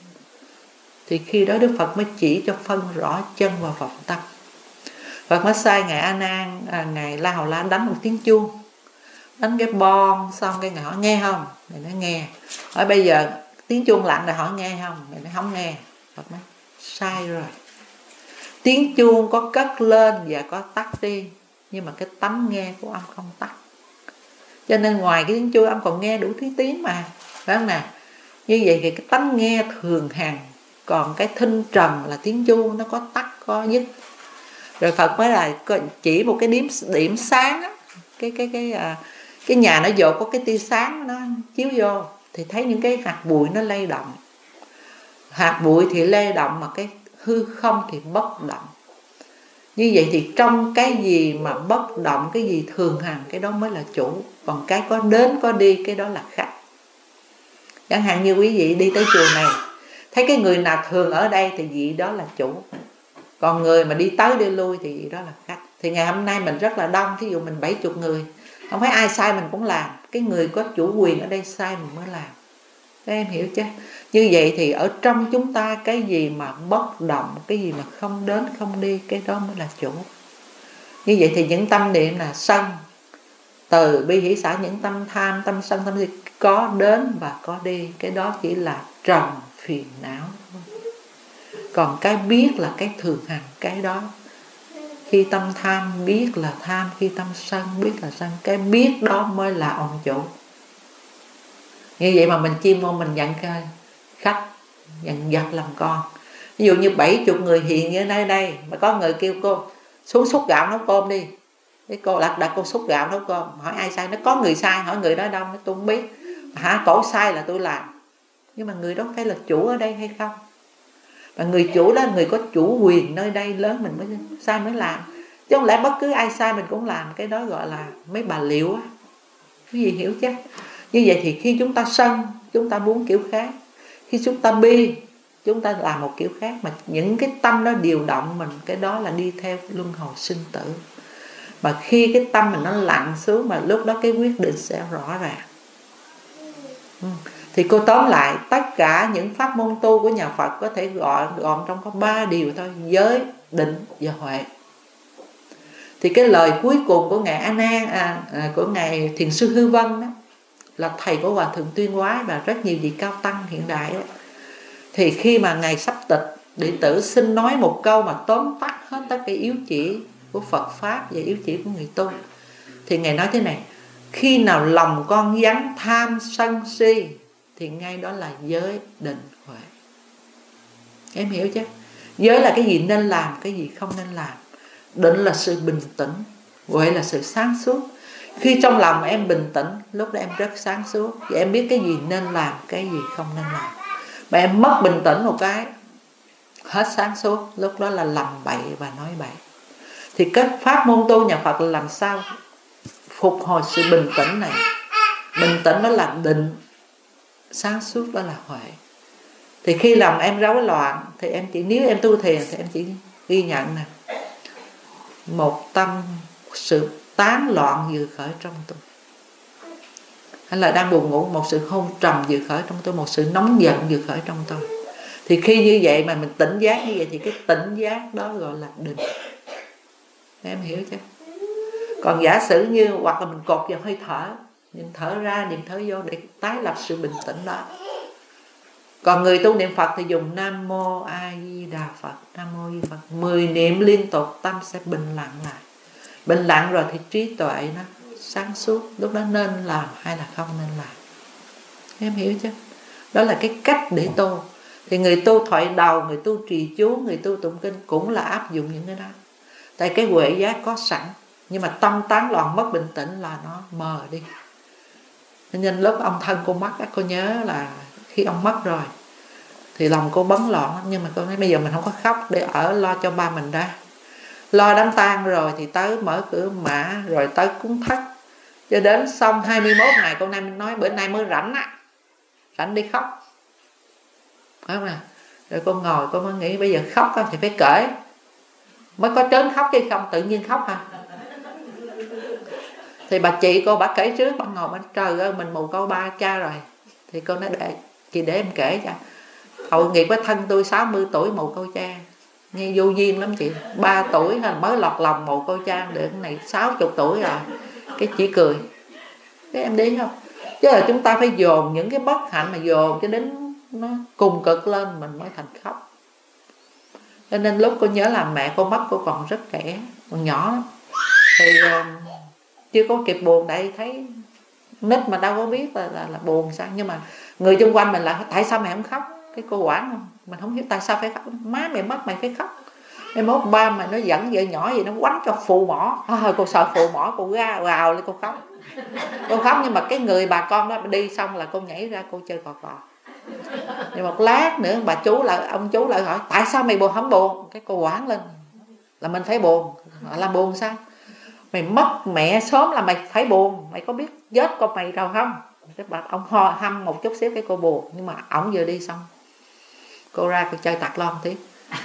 Thì khi đó Đức Phật mới chỉ cho phân rõ chân và vọng tâm. Phật mới sai Ngài A Nan, à, Ngài La Hầu La đánh một tiếng chuông, đánh cái bon, xong cái Ngài hỏi nghe không? Ngài nói nghe. Hỏi bây giờ tiếng chuông lạnh rồi, hỏi nghe không? Ngài nói không nghe. Phật nói sai rồi. Tiếng chuông có cất lên và có tắt đi, nhưng mà cái tánh nghe của ông không tắt. Cho nên ngoài cái tiếng chuông ông còn nghe đủ thứ tiếng mà, phải không nào? Như vậy thì cái tánh nghe thường hằng. Còn cái thinh trần là tiếng chuông, nó có tắt có dứt. Rồi Phật mới là chỉ một cái điểm điểm sáng á, cái cái cái à, cái nhà nó dột có cái tia sáng nó chiếu vô thì thấy những cái hạt bụi nó lay động. Hạt bụi thì lay động mà cái hư không thì bất động. Như vậy thì trong cái gì mà bất động, cái gì thường hằng, cái đó mới là chủ. Còn cái có đến có đi, cái đó là khách. Chẳng hạn như quý vị đi tới chùa này, thấy cái người nào thường ở đây thì vị đó là chủ. Còn người mà đi tới đi lui thì vị đó là khách. Thì ngày hôm nay mình rất là đông, thí dụ mình bảy mươi người, không phải ai sai mình cũng làm. Cái người có chủ quyền ở đây sai mình mới làm. Các em hiểu chứ? Như vậy thì ở trong chúng ta, cái gì mà bất động, cái gì mà không đến không đi, cái đó mới là chủ. Như vậy thì những tâm niệm là sân, từ bi hỷ xả, những tâm tham, tâm sân, tâm si có đến và có đi, cái đó chỉ là trần phiền não. Còn cái biết là cái thường hằng, cái đó khi tâm tham biết là tham, khi tâm sân biết là sân, cái biết đó mới là ông chủ. Như vậy mà mình chuyên môn mình nhận khách, nhận vật làm con. Ví dụ như bảy mươi người hiện như nơi đây, mà có người kêu cô xuống xúc gạo nấu cơm đi, cái cô đặt đặt cô xúc gạo nấu cơm, hỏi ai sai, nó có người sai, hỏi người đó đâu, nó tôi không biết. Hả, cổ sai là tôi làm. Nhưng mà người đó phải là chủ ở đây hay không? Và người chủ đó là người có chủ quyền nơi đây lớn, mình mới sai mới làm. Chứ không lẽ bất cứ ai sai mình cũng làm, cái đó gọi là mấy bà liệu á. Cái gì hiểu chứ? Như vậy thì khi chúng ta sân, chúng ta muốn kiểu khác. Khi chúng ta bi, chúng ta làm một kiểu khác. Mà những cái tâm đó điều động mình, cái đó là đi theo luân hồi sinh tử. Mà khi cái tâm mình nó lặn xuống, mà lúc đó cái quyết định sẽ rõ ràng. ừ. Thì cô tóm lại, tất cả những pháp môn tu của nhà Phật có thể gọi gọn trong có ba điều thôi: giới, định và huệ. Thì cái lời cuối cùng của ngài A Nan à, à, của ngài Thiền sư Hư Vân đó, là thầy của Hòa thượng Tuyên Quái và rất nhiều vị cao tăng hiện đại đó. Thì khi mà ngài sắp tịch, đệ tử xin nói một câu mà tóm tắt hết tất cả yếu chỉ của Phật pháp và yếu chỉ của người tu. Thì ngài nói thế này: khi nào lòng con vắng tham sân si thì ngay đó là giới định huệ. Em hiểu chứ? Giới là cái gì nên làm, cái gì không nên làm. Định là sự bình tĩnh, huệ là sự sáng suốt. Khi trong lòng em bình tĩnh, lúc đó em rất sáng suốt, và em biết cái gì nên làm, cái gì không nên làm. Mà em mất bình tĩnh một cái, hết sáng suốt, lúc đó là làm bậy và nói bậy. Thì cái pháp môn tu nhà Phật là làm sao phục hồi sự bình tĩnh này. Bình tĩnh đó là định, sáng suốt đó là huệ. Thì khi lòng em rối loạn thì em chỉ, nếu em tu thiền thì em chỉ ghi nhận nè, một tâm sự tán loạn vừa khởi trong tôi, hay là đang buồn ngủ, một sự hôn trầm vừa khởi trong tôi, một sự nóng giận vừa khởi trong tôi. Thì khi như vậy mà mình tỉnh giác như vậy thì cái tỉnh giác đó gọi là định. Em hiểu chứ? Còn giả sử như hoặc là mình cột vào hơi thở, niệm thở ra, niệm thở vô để tái lập sự bình tĩnh đó. Còn người tu niệm Phật thì dùng Nam Mô A Di Đà Phật, Nam Mô A Di Đà Phật, mười niệm liên tục, tâm sẽ bình lặng lại. Bình lặng rồi thì trí tuệ nó sáng suốt, lúc đó nên làm hay là không nên làm. Em hiểu chứ? Đó là cái cách để tu. Thì người tu thoại đầu, người tu trì chú, người tu tụng kinh cũng là áp dụng những cái đó. Tại cái huệ giác có sẵn, nhưng mà tâm tán loạn mất bình tĩnh là nó mờ đi. Nên lúc ông thân cô mất, cô nhớ là khi ông mất rồi thì lòng cô bấn loạn. Nhưng mà cô nói bây giờ mình không có khóc để ở lo cho ba mình ra. Lo đám tang rồi thì tới mở cửa mã, rồi tới cúng thất, cho đến xong hai mươi mốt ngày cô Nam nói bữa nay mới rảnh á, rảnh đi khóc. Phải không à? Rồi cô ngồi cô mới nghĩ bây giờ khóc thì phải kể, mới có trớn khóc chứ không tự nhiên khóc hả? Thì bà chị cô bà kể trước, bà ngồi bên trời ơi mình mù câu ba cha rồi. Thì cô nói để chị để em kể cho. Tội nghiệp với thân tôi sáu mươi tuổi mù câu cha, nghe vô duyên lắm chị. Ba tuổi mới lọt lòng mù câu cha, được cái này sáu mươi tuổi rồi. Cái chỉ cười. Thế em đi không? Chứ là chúng ta phải dồn những cái bất hạnh mà dồn cho đến nó cùng cực lên mình mới thành khóc. Cho nên lúc cô nhớ là mẹ cô mất cô còn rất trẻ, còn nhỏ lắm. Thì uh, chưa có kịp buồn, tại thấy nít mà đâu có biết là, là, là buồn sao. Nhưng mà người xung quanh mình là tại sao mẹ không khóc? Cái cô quản không? Mình không hiểu tại sao phải khóc. Má mẹ mất mày phải khóc. Em mốt ba mà nó dẫn vợ nhỏ gì nó quánh cho phù mỏ. À, cô sợ phù mỏ, cô ra gào lên cô khóc. Cô khóc nhưng mà cái người bà con đó đi xong là cô nhảy ra cô chơi cò cò. Nhưng một lát nữa bà chú lại, ông chú lại hỏi tại sao mày buồn không buồn? Cái cô quản lên là mình phải buồn. Làm buồn sao? Mày mất mẹ sớm là mày phải buồn. Mày có biết chết con mày đâu không? Cái bà ông ho hăm một chút xíu cái cô buồn. Nhưng mà ổng vừa đi xong cô ra cô chơi tạc lon tí.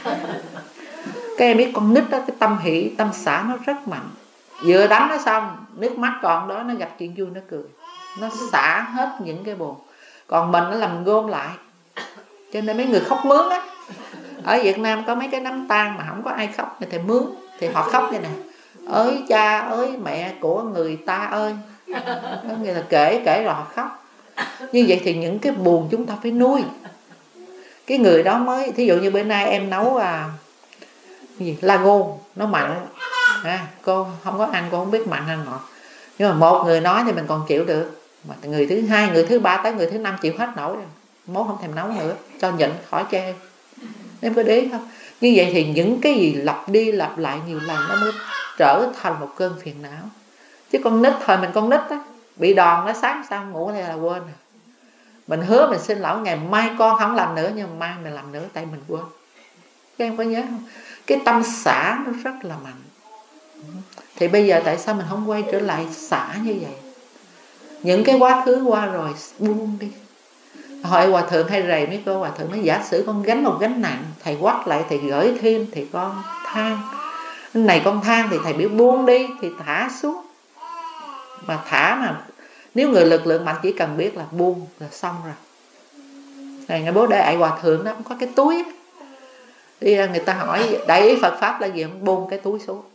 Cái em biết con nít đó, cái tâm hỷ tâm xả nó rất mạnh. Vừa đánh nó xong nước mắt còn đó, nó gặp chuyện vui nó cười, nó xả hết những cái buồn. Còn mình nó làm gom lại. Cho nên mấy người khóc mướn á, ở Việt Nam có mấy cái đám tang mà không có ai khóc thì thầy mướn, thì họ khóc như nè: ơi cha ơi mẹ của người ta ơi. Nó nghĩa là kể kể rồi họ khóc. Như vậy thì những cái buồn chúng ta phải nuôi. Cái người đó mới, thí dụ như bữa nay em nấu à, gì lago nó mặn à, cô không có ăn, cô không biết mặn hay ngọt. Nhưng mà một người nói thì mình còn chịu được, mà người thứ hai, người thứ ba tới người thứ năm chịu hết nổi rồi, mốt không thèm nấu nữa, cho nhịn khỏi chê. Em có để ý không? Như vậy thì những cái gì lặp đi lặp lại nhiều lần nó mới trở thành một cơn phiền não. Chứ con nít, thời mình con nít á, bị đòn nó sáng sao ngủ đây là quên. Mình hứa mình xin lỗi ngày mai con không làm nữa, nhưng mà mai mình làm nữa tại mình quên. Các em có nhớ không? Cái tâm xả nó rất là mạnh. Thì bây giờ tại sao mình không quay trở lại xả như vậy? Những cái quá khứ qua rồi buông đi. Hỏi hòa thượng hay rầy mấy cô, hòa thượng nói giả sử con gánh một gánh nặng, thầy quát lại thầy gửi thêm thì con than. Này con than thì thầy biểu buông đi thì thả xuống. Mà thả mà nếu người lực lượng mạnh chỉ cần biết là buông là xong rồi. Này ngày bố đại hòa thượng đó có cái túi, đi người ta hỏi đại ý Phật pháp là gì, không buông cái túi xuống.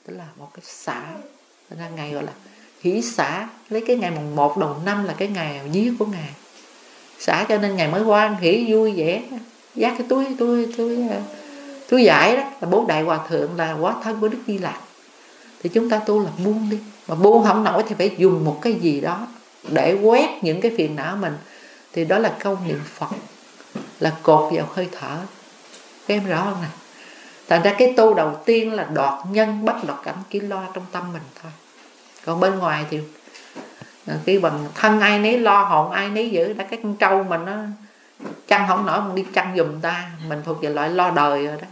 tức là một cái xả. Thành ra ngày gọi là hỷ xả, lấy cái ngày mùng một đầu năm là cái ngày viết của Ngài. Xả cho nên Ngài mới hoan hỷ vui vẻ, dắt cái túi túi túi túi vải đó, là Bố Đại Hòa Thượng là hóa thân của Đức Di Lặc. Thì chúng ta tu là buông đi, mà buông không nổi thì phải dùng một cái gì đó để quét những cái phiền não mình. Thì đó là câu niệm Phật, là cột vào hơi thở. Các em rõ không nè? Thành ra cái tu đầu tiên là đoạt nhân bất đoạt cảnh, chỉ lo trong tâm mình thôi. Còn bên ngoài thì cái bằng thân ai nấy lo, hồn ai nấy giữ. Đã cái con trâu mình nó chăn không nổi, mình đi chăn giùm ta, mình thuộc về loại lo đời rồi đó.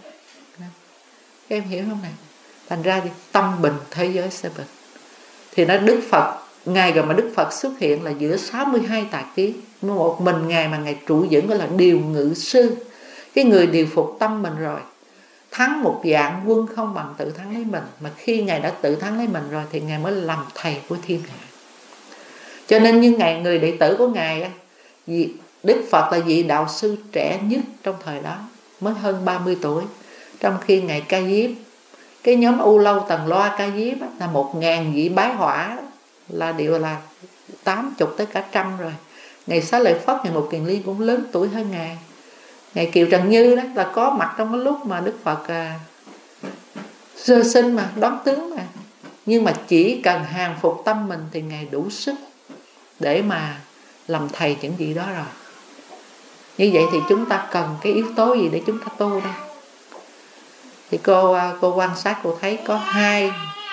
Các em hiểu không nè? Thành ra thì tâm bình thế giới sẽ bình. Thì nó Đức Phật, Ngài rồi mà Đức Phật xuất hiện là giữa sáu mươi hai tà kiến, một mình Ngài mà Ngài trụ vững, gọi là điều ngự sư, cái người điều phục tâm mình rồi. Thắng một vạn quân không bằng tự thắng lấy mình. Mà khi Ngài đã tự thắng lấy mình rồi thì Ngài mới làm thầy của thiên hạ. Cho nên như Ngài, người đệ tử của Ngài, Đức Phật là vị đạo sư trẻ nhất trong thời đó, mới hơn ba mươi tuổi. Trong khi Ngài Ca Diếp, cái nhóm U Lâu Tần Loa Ca Diếp là một ngàn vị bái hỏa, là đều là tám chục tới cả trăm rồi. Ngài Xá Lợi Phất, Ngài Mục Kiền Liên cũng lớn tuổi hơn Ngài. Ngài Kiều Trần Như đó là có mặt trong cái lúc mà Đức Phật à, sơ sinh mà, đón tướng mà. Nhưng mà chỉ cần hàng phục tâm mình thì Ngài đủ sức để mà làm thầy những vị đó rồi. Như vậy thì chúng ta cần cái yếu tố gì để chúng ta tu đây? Thì cô cô quan sát, cô thấy có hai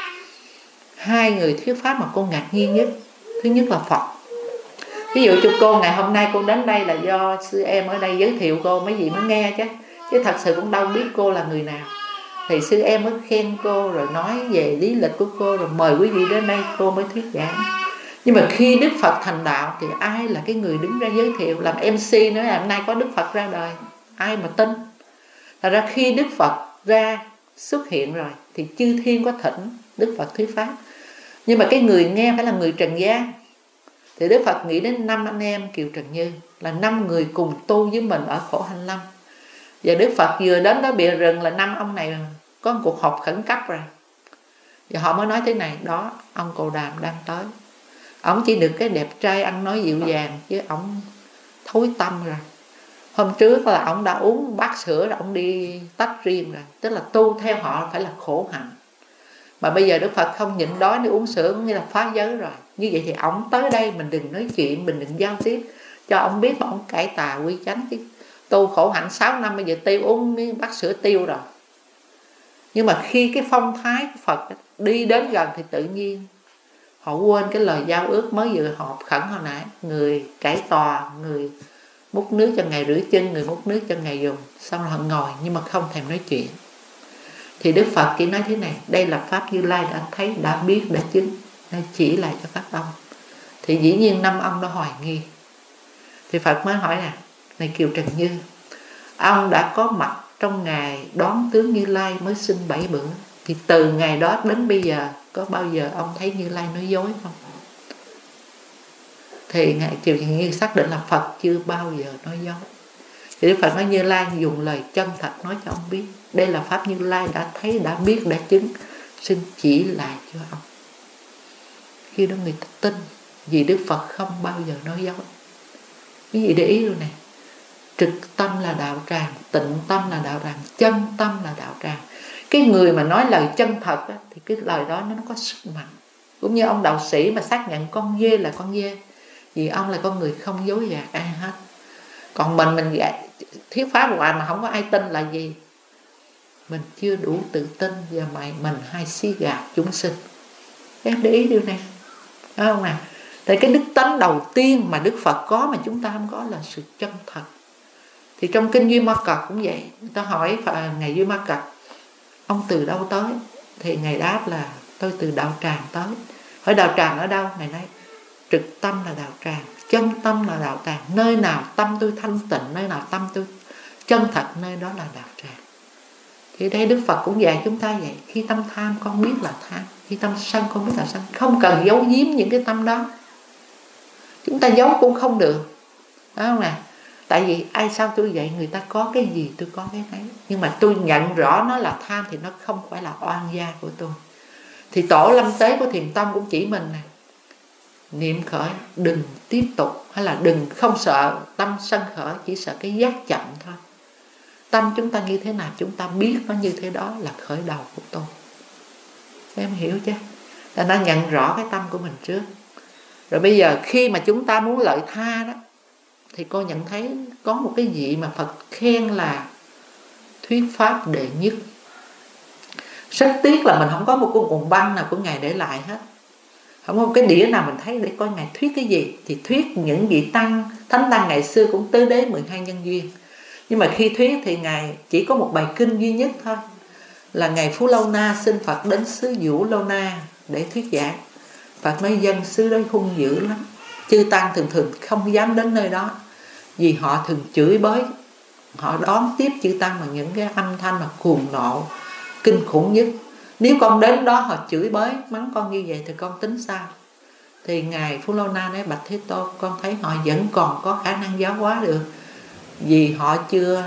hai người thuyết pháp mà cô ngạc nhiên nhất. Thứ nhất là Phật. Ví dụ cho cô ngày hôm nay cô đến đây là do sư em ở đây giới thiệu cô, mấy vị mới nghe chứ chứ thật sự cũng đâu biết cô là người nào. Thì sư em mới khen cô, rồi nói về lý lịch của cô, rồi mời quý vị đến đây cô mới thuyết giảng. Nhưng mà khi Đức Phật thành đạo thì ai là cái người đứng ra giới thiệu, làm em xê nữa là hôm nay có Đức Phật ra đời, ai mà tin. Thật ra khi Đức Phật ra xuất hiện rồi thì chư thiên có thỉnh Đức Phật thuyết pháp, nhưng mà cái người nghe phải là người trần gian. Thì Đức Phật nghĩ đến năm anh em Kiều Trần Như, là năm người cùng tu với mình ở khổ hạnh lâm. Và Đức Phật vừa đến đó bìa rừng là năm ông này có một cuộc họp khẩn cấp rồi. Và họ mới nói thế này, đó ông Cồ Đàm đang tới. Ông chỉ được cái đẹp trai ăn nói dịu dàng, chứ ông thối tâm rồi. Hôm trước là ông đã uống bát sữa rồi ông đi tách riêng rồi. Tức là tu theo họ phải là khổ hạnh. Mà bây giờ Đức Phật không nhịn đói để uống sữa, cũng như là phá giới rồi. Như vậy thì ông tới đây mình đừng nói chuyện, mình đừng giao tiếp, cho ông biết mà ông cải tà quy chánh. Chứ tu khổ hạnh sáu năm bây giờ tiêu uống miếng bát sữa tiêu rồi. Nhưng mà khi cái phong thái của Phật đi đến gần thì tự nhiên họ quên cái lời giao ước mới vừa họp khẩn hồi nãy. Người cải tòa, người múc nước cho Ngài rửa chân, người múc nước cho Ngài dùng. Xong rồi họ ngồi nhưng mà không thèm nói chuyện. Thì Đức Phật chỉ nói thế này, đây là Pháp Như Lai đã thấy, đã biết, đã chứng, đã chỉ lại cho các ông. Thì dĩ nhiên năm ông đã hoài nghi. Thì Phật mới hỏi nè, này Kiều Trần Như, ông đã có mặt trong ngày đón tướng Như Lai mới sinh bảy bữa, thì từ ngày đó đến bây giờ có bao giờ ông thấy Như Lai nói dối không? Thì ngài Kiều Trần Như xác định là Phật chưa bao giờ nói dối. Thì Đức Phật nói Như Lai dùng lời chân thật nói cho ông biết, đây là Pháp Như Lai đã thấy, đã biết, đã chứng, xin chỉ lại cho ông. Khi đó người ta tin, vì Đức Phật không bao giờ nói dối. Cái gì để ý rồi nè, trực tâm là đạo tràng, tịnh tâm là đạo tràng, chân tâm là đạo tràng. Cái người mà nói lời chân thật á, thì cái lời đó nó có sức mạnh. Cũng như ông đạo sĩ mà xác nhận con dê là con dê, vì ông là con người không dối gạt ai hết. Còn mình mình thuyết pháp hoài mà không có ai tin là gì? Mình chưa đủ tự tin, và mày mình hay xí gạt chúng sinh. Em để ý điều này, phải không nào? Tại cái đức tánh đầu tiên mà Đức Phật có mà chúng ta không có là sự chân thật. Thì trong kinh Duy Ma Cật cũng vậy. Người ta hỏi Ngài Duy Ma Cật, ông từ đâu tới? Thì Ngài đáp là tôi từ đạo tràng tới. Hỏi đạo tràng ở đâu? Ngài nói trực tâm là đạo tràng, chân tâm là đạo tràng. Nơi nào tâm tôi thanh tịnh, nơi nào tâm tôi chân thật, nơi đó là đạo tràng. Thì đây Đức Phật cũng dạy chúng ta vậy. Khi tâm tham con biết là tham, khi tâm sân con biết là sân. Không cần giấu giếm những cái tâm đó. Chúng ta giấu cũng không được, phải không nè? Tại vì ai sao tôi vậy? Người ta có cái gì tôi có cái đấy. Nhưng mà tôi nhận rõ nó là tham thì nó không phải là oan gia của tôi. Thì tổ lâm tế của Thiền Tông cũng chỉ mình nè, niệm khởi đừng tiếp tục, hay là đừng không sợ tâm sân khởi, chỉ sợ cái giác chậm thôi. Tâm chúng ta như thế nào chúng ta biết nó như thế đó là khởi đầu của tôi. Em hiểu chứ? Là nó nhận rõ cái tâm của mình trước. Rồi bây giờ khi mà chúng ta muốn lợi tha đó, thì cô nhận thấy có một cái gì mà Phật khen là thuyết pháp đệ nhất. Rất tiếc là mình không có một cái cuộn băng nào của Ngài để lại hết, không có một cái đĩa nào mình thấy để coi Ngài thuyết cái gì. Thì thuyết những vị tăng, thánh tăng ngày xưa cũng tứ đế mười hai nhân duyên. Nhưng mà khi thuyết thì Ngài chỉ có một bài kinh duy nhất thôi, là Ngài Phú Lâu Na xin Phật đến xứ Vũ Lâu Na để thuyết giảng. Phật nói dân xứ đó hung dữ lắm, chư tăng thường thường không dám đến nơi đó, vì họ thường chửi bới, họ đón tiếp chư tăng bằng những cái âm thanh mà cuồng nộ kinh khủng nhất. Nếu con đến đó họ chửi bới mắng con như vậy thì con tính sao? Thì Ngài Phú Lâu Na nói bạch Thế Tôn, con thấy họ vẫn còn có khả năng giáo hóa được, vì họ chưa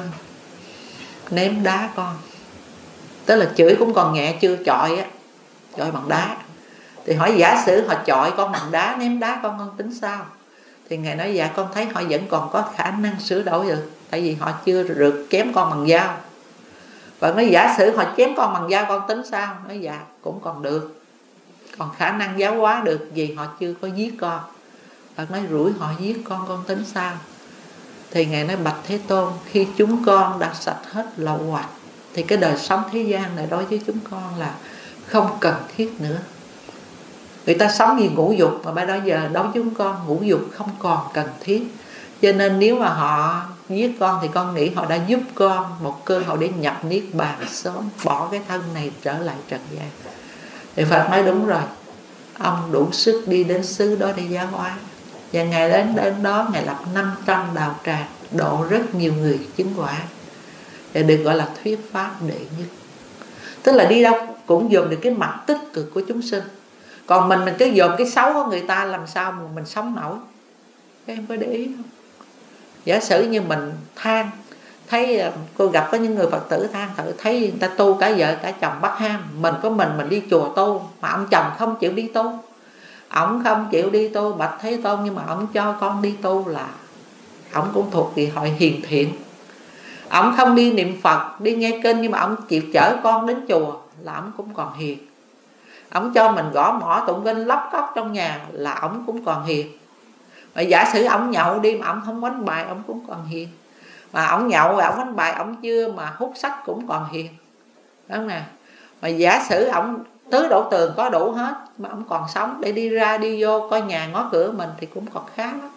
ném đá con. Tức là chửi cũng còn nhẹ, chưa chọi á, chọi bằng đá. Thì hỏi giả sử họ chọi con bằng đá, ném đá con, con tính sao? Thì Ngài nói dạ con thấy họ vẫn còn có khả năng sửa đổi được, tại vì họ chưa được chém con bằng dao. Và nói giả sử họ chém con bằng dao con tính sao? Nói dạ cũng còn được, còn khả năng giáo hóa được, vì họ chưa có giết con. Và nói rủi họ giết con, con tính sao? Thì Ngài nói bạch Thế Tôn, khi chúng con đã sạch hết lậu hoặc thì cái đời sống thế gian này đối với chúng con là không cần thiết nữa. Người ta sống vì ngũ dục, mà bây đó giờ đối với chúng con ngũ dục không còn cần thiết. Cho nên nếu mà họ giết con thì con nghĩ họ đã giúp con một cơ hội để nhập niết bàn sớm, bỏ cái thân này trở lại trần gian. Thì Phật nói đúng rồi, ông đủ sức đi đến xứ đó để giáo hóa. Và Ngài đến đến đó, Ngài lập năm trăm đạo tràng, độ rất nhiều người chứng quả, và được gọi là thuyết pháp đệ nhất. Tức là đi đâu cũng dồn được cái mặt tích cực của chúng sinh. Còn mình mình cứ dồn cái xấu của người ta, làm sao mà mình sống nổi? Các em có để ý không? Giả sử như mình than, thấy cô gặp có những người Phật tử than thử, thấy người ta tu cả vợ cả chồng bắt ham, mình có mình mình đi chùa tu mà ông chồng không chịu đi tu, ổng không chịu đi tu bạch Thế Tôn, nhưng mà ổng cho con đi tu là ổng cũng thuộc về hội hiền thiện. Ổng không đi niệm Phật, đi nghe kinh, nhưng mà ổng chịu chở con đến chùa là ổng cũng còn hiền. Ổng cho mình gõ mỏ tụng kinh lóc cóc trong nhà là ổng cũng còn hiền. Mà giả sử ổng nhậu đi mà ổng không đánh bài, ổng cũng còn hiền. Mà ổng nhậu và ổng đánh bài, ổng chưa mà hút sách cũng còn hiền, đúng không nè? Mà giả sử ổng tứ đổ tường có đủ hết mà ổng còn sống để đi ra đi vô coi nhà ngó cửa mình thì cũng còn khá lắm.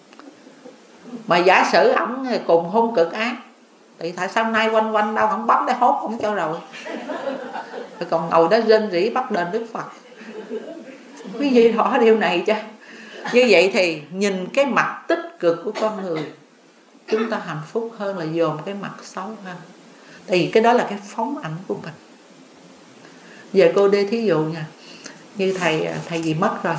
Mà giả sử ổng cùng hung cực ác thì tại sao nay quanh quanh đâu ổng bấm để hốt ổng cho rồi, rồi còn ngồi đó rên rỉ bắt đền Đức Phật. Quý vị rõ điều này chứ? Như vậy thì nhìn cái mặt tích cực của con người, chúng ta hạnh phúc hơn là dồn cái mặt xấu hơn. Tại vì cái đó là cái phóng ảnh của mình. Giờ cô đưa thí dụ nha, như thầy thầy gì mất rồi,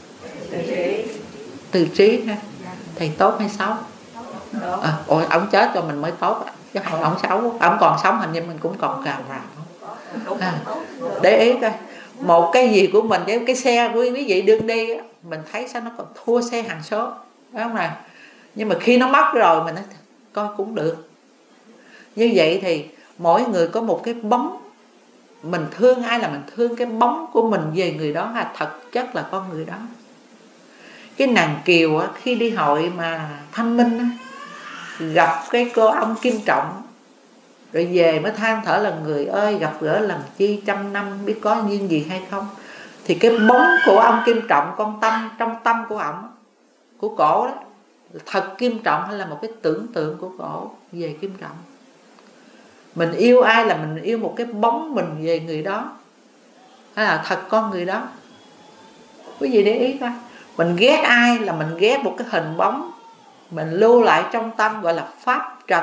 Từ Trí ha, thầy tốt hay xấu? À, ôi ông chết cho mình mới tốt, chứ hồi ông xấu, ông còn sống hình như mình cũng còn càm ràm. À, để ý coi, một cái gì của mình, cái xe của quý vị đương đi mình thấy sao nó còn thua xe hàng số, đúng không nào? Nhưng mà khi nó mất rồi mình nói coi cũng được. Như vậy thì mỗi người có một cái bóng, mình thương ai là mình thương cái bóng của mình về người đó, hay thật chất là con người đó. Cái nàng Kiều á, khi đi hội mà Thanh Minh á, gặp cái cô ông Kim Trọng, rồi về mới than thở là người ơi gặp gỡ lần chi trăm năm biết có duyên gì hay không. Thì cái bóng của ông Kim Trọng, con tâm trong tâm của ổng, của cổ đó, thật Kim Trọng hay là một cái tưởng tượng của cổ về Kim Trọng. Mình yêu ai là mình yêu một cái bóng mình về người đó, hay là thật con người đó? Quý vị để ý coi, mình ghét ai là mình ghét một cái hình bóng mình lưu lại trong tâm, gọi là pháp trần.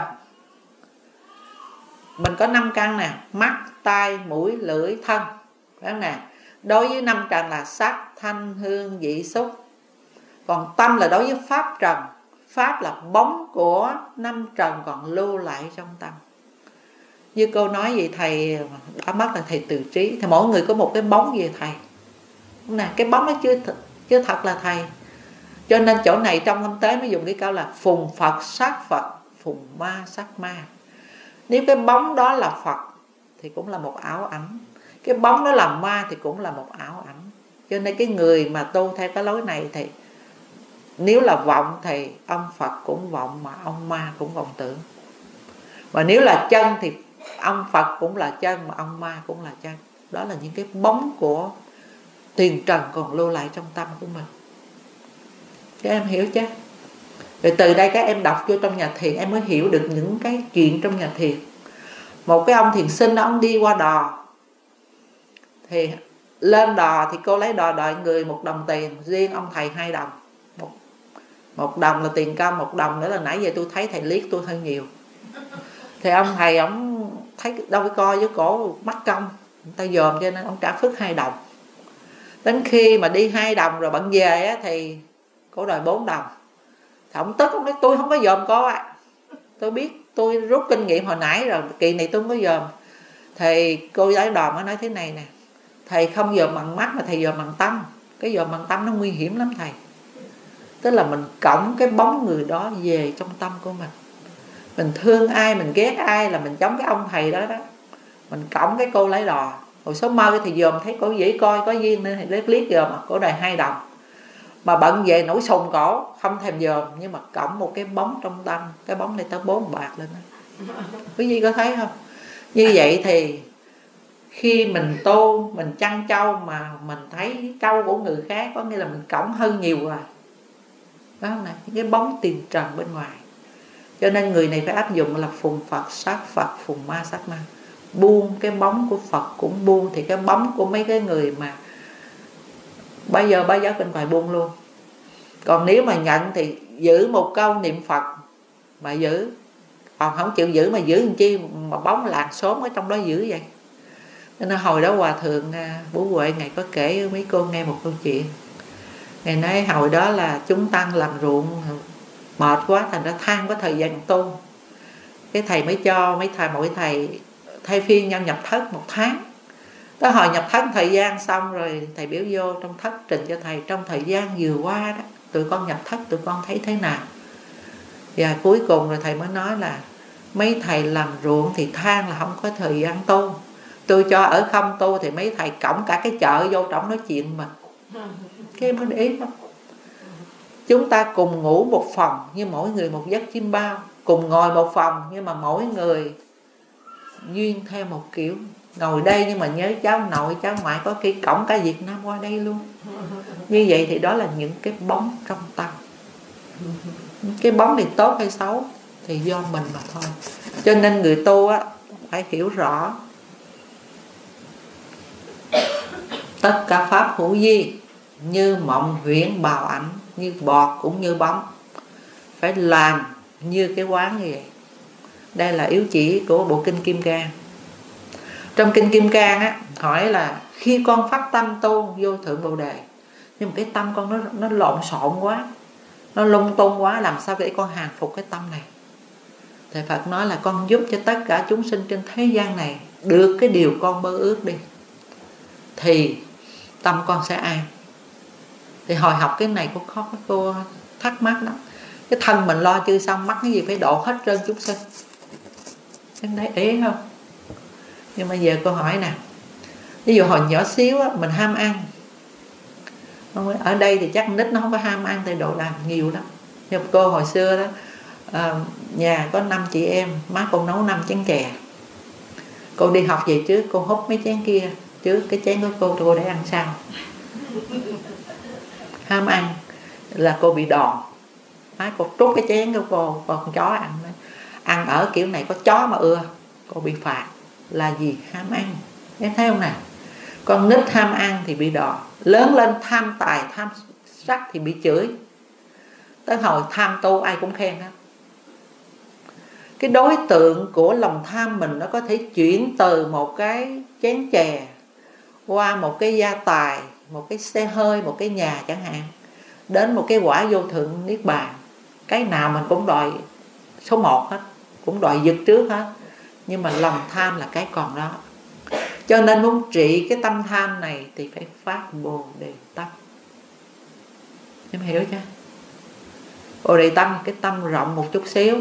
Mình có năm căn nè, mắt, tai, mũi, lưỡi, thân, đó nè. Đối với năm trần là sắc, thanh, hương, vị, xúc. Còn tâm là đối với pháp trần. Pháp là bóng của năm trần còn lưu lại trong tâm. Như cô nói vậy, thầy đã mất là thầy Từ Trí. Thì mỗi người có một cái bóng về thầy nè, cái bóng đó chưa chứ thật là thầy. Cho nên chỗ này trong Tâm Tế mới dùng cái câu là phùng Phật sát Phật, phùng ma sát ma. Nếu cái bóng đó là Phật thì cũng là một ảo ảnh, cái bóng đó là ma thì cũng là một ảo ảnh. Cho nên cái người mà tu theo cái lối này thì nếu là vọng thì ông Phật cũng vọng, mà ông ma cũng vọng tưởng. Và nếu là chân thì ông Phật cũng là chân, mà ông ma cũng là chân. Đó là những cái bóng của tiền trần còn lưu lại trong tâm của mình. Các em hiểu chứ? Rồi từ đây các em đọc vô trong nhà thiền, em mới hiểu được những cái chuyện trong nhà thiền. Một cái ông thiền sinh đó, ông đi qua đò, thì lên đò thì cô lấy đò đòi người một đồng tiền, riêng ông thầy hai đồng. Một, một đồng là tiền công, một đồng nữa là nãy giờ tôi thấy thầy liếc tôi hơi nhiều. Thì ông thầy ông thấy đâu phải coi với cổ mắc công, người ta dòm cho nên ông trả phước hai đồng. Đến khi mà đi hai đồng rồi bạn về á, thì cổ đòi bốn đồng. Thì ông tức, ông nói tôi không có dòm cô ạ. Tôi biết, tôi rút kinh nghiệm hồi nãy rồi, kỳ này tôi không có dòm. Thì cô giáo đò mới nói thế này nè: thầy không dòm bằng mắt mà thầy dòm bằng tâm. Cái dòm bằng tâm nó nguy hiểm lắm thầy. Tức là mình cõng cái bóng người đó về trong tâm của mình. Mình thương ai, mình ghét ai là mình giống cái ông thầy đó đó. Mình cõng cái cô lấy đò. Hồi số mơ thì dòm thấy cổ dễ coi, có duyên nên thì liếc liếc dòm, cổ đòi hai đồng. Mà bận về nổi sùng cổ, không thèm dòm, nhưng mà cõng một cái bóng trong tâm. Cái bóng này tới bốn bạc lên đó. Quý vị có thấy không? Như vậy thì khi mình tô, mình chăn trâu mà mình thấy trâu của người khác, có nghĩa là mình cõng hơn nhiều rồi. Đó không này? Cái bóng tiền trần bên ngoài. Cho nên người này phải áp dụng là phùng Phật sát Phật, phùng ma sát ma. Buông cái bóng của Phật cũng buông, thì cái bóng của mấy cái người mà bây giờ bá giáo bên ngoài buông luôn. Còn nếu mà nhận thì giữ một câu niệm Phật mà giữ, còn không chịu giữ mà giữ làm chi mà bóng làng xóm ở trong đó giữ vậy. Nên hồi đó Hòa Thượng Bố Huệ Ngài có kể mấy cô nghe một câu chuyện. Ngài nói hồi đó là chúng tăng làm ruộng mệt quá, thành ra than có thời gian tu. Cái thầy mới cho mấy thầy, mỗi thầy thay phiên nhau nhập thất một tháng. Tới hồi nhập thất thời gian xong rồi thầy biểu vô trong thất trình cho thầy: trong thời gian vừa qua đó tụi con nhập thất tụi con thấy thế nào. Và cuối cùng rồi thầy mới nói là mấy thầy làm ruộng thì than là không có thời gian tu. Tôi cho ở không tu thì mấy thầy cõng cả cái chợ vô trong nói chuyện mà. Cái em có để ý không? Chúng ta cùng ngủ một phòng nhưng mỗi người một giấc chim bao, cùng ngồi một phòng nhưng mà mỗi người duyên theo một kiểu. Ngồi đây nhưng mà nhớ cháu nội cháu ngoại, có khi cõng cả Việt Nam qua đây luôn. Như vậy thì đó là những cái bóng trong tâm. Cái bóng này tốt hay xấu thì do mình mà thôi. Cho nên người tu á phải hiểu rõ tất cả pháp hữu vi, như mộng huyễn bào ảnh, như bọt cũng như bóng. Phải làm như cái quán như vậy. Đây là yếu chỉ của bộ kinh Kim Cang. Trong kinh Kim Cang á hỏi là khi con phát tâm tu vô thượng Bồ Đề, nhưng mà cái tâm con nó nó lộn xộn quá, nó lung tung quá, làm sao để con hàng phục cái tâm này? Thầy Phật nói là con giúp cho tất cả chúng sinh trên thế gian này được cái điều con mơ ước đi, thì tâm con sẽ an. Thì hồi học cái này cũng khó, cô thắc mắc lắm. Cái thân mình lo chưa xong, mắc cái gì phải độ hết trơn chúng sinh. Em thấy ý không? Nhưng mà giờ cô hỏi nè, ví dụ hồi nhỏ xíu á, mình ham ăn. Ở đây thì chắc nít nó không có ham ăn, thì đồ làm nhiều lắm. Nhưng cô hồi xưa đó, à, nhà có năm chị em, má cô nấu năm chén chè. Cô đi học về trước, cô húp mấy chén kia trước, cái chén của cô cô để ăn sau. Ham ăn là cô bị đòn. Má cô trút cái chén của cô, con chó ăn. Ăn ở kiểu này có chó mà ưa, cô bị phạt. Là gì? Ham ăn. Em thấy không nào? Con nít ham ăn thì bị đòn, lớn lên tham tài tham sắc thì bị chửi. Tới hồi tham tu ai cũng khen hết. Cái đối tượng của lòng tham mình nó có thể chuyển từ một cái chén chè qua một cái gia tài, một cái xe hơi, một cái nhà chẳng hạn, đến một cái quả vô thượng niết bàn. Cái nào mình cũng đòi số một hết, cũng đòi giật trước hết. nhưng mà lòng tham là cái còn đó. Cho nên muốn trị cái tâm tham này thì phải phát Bồ Đề tâm. Em hiểu chưa? Bồ Đề tâm, cái tâm rộng một chút xíu.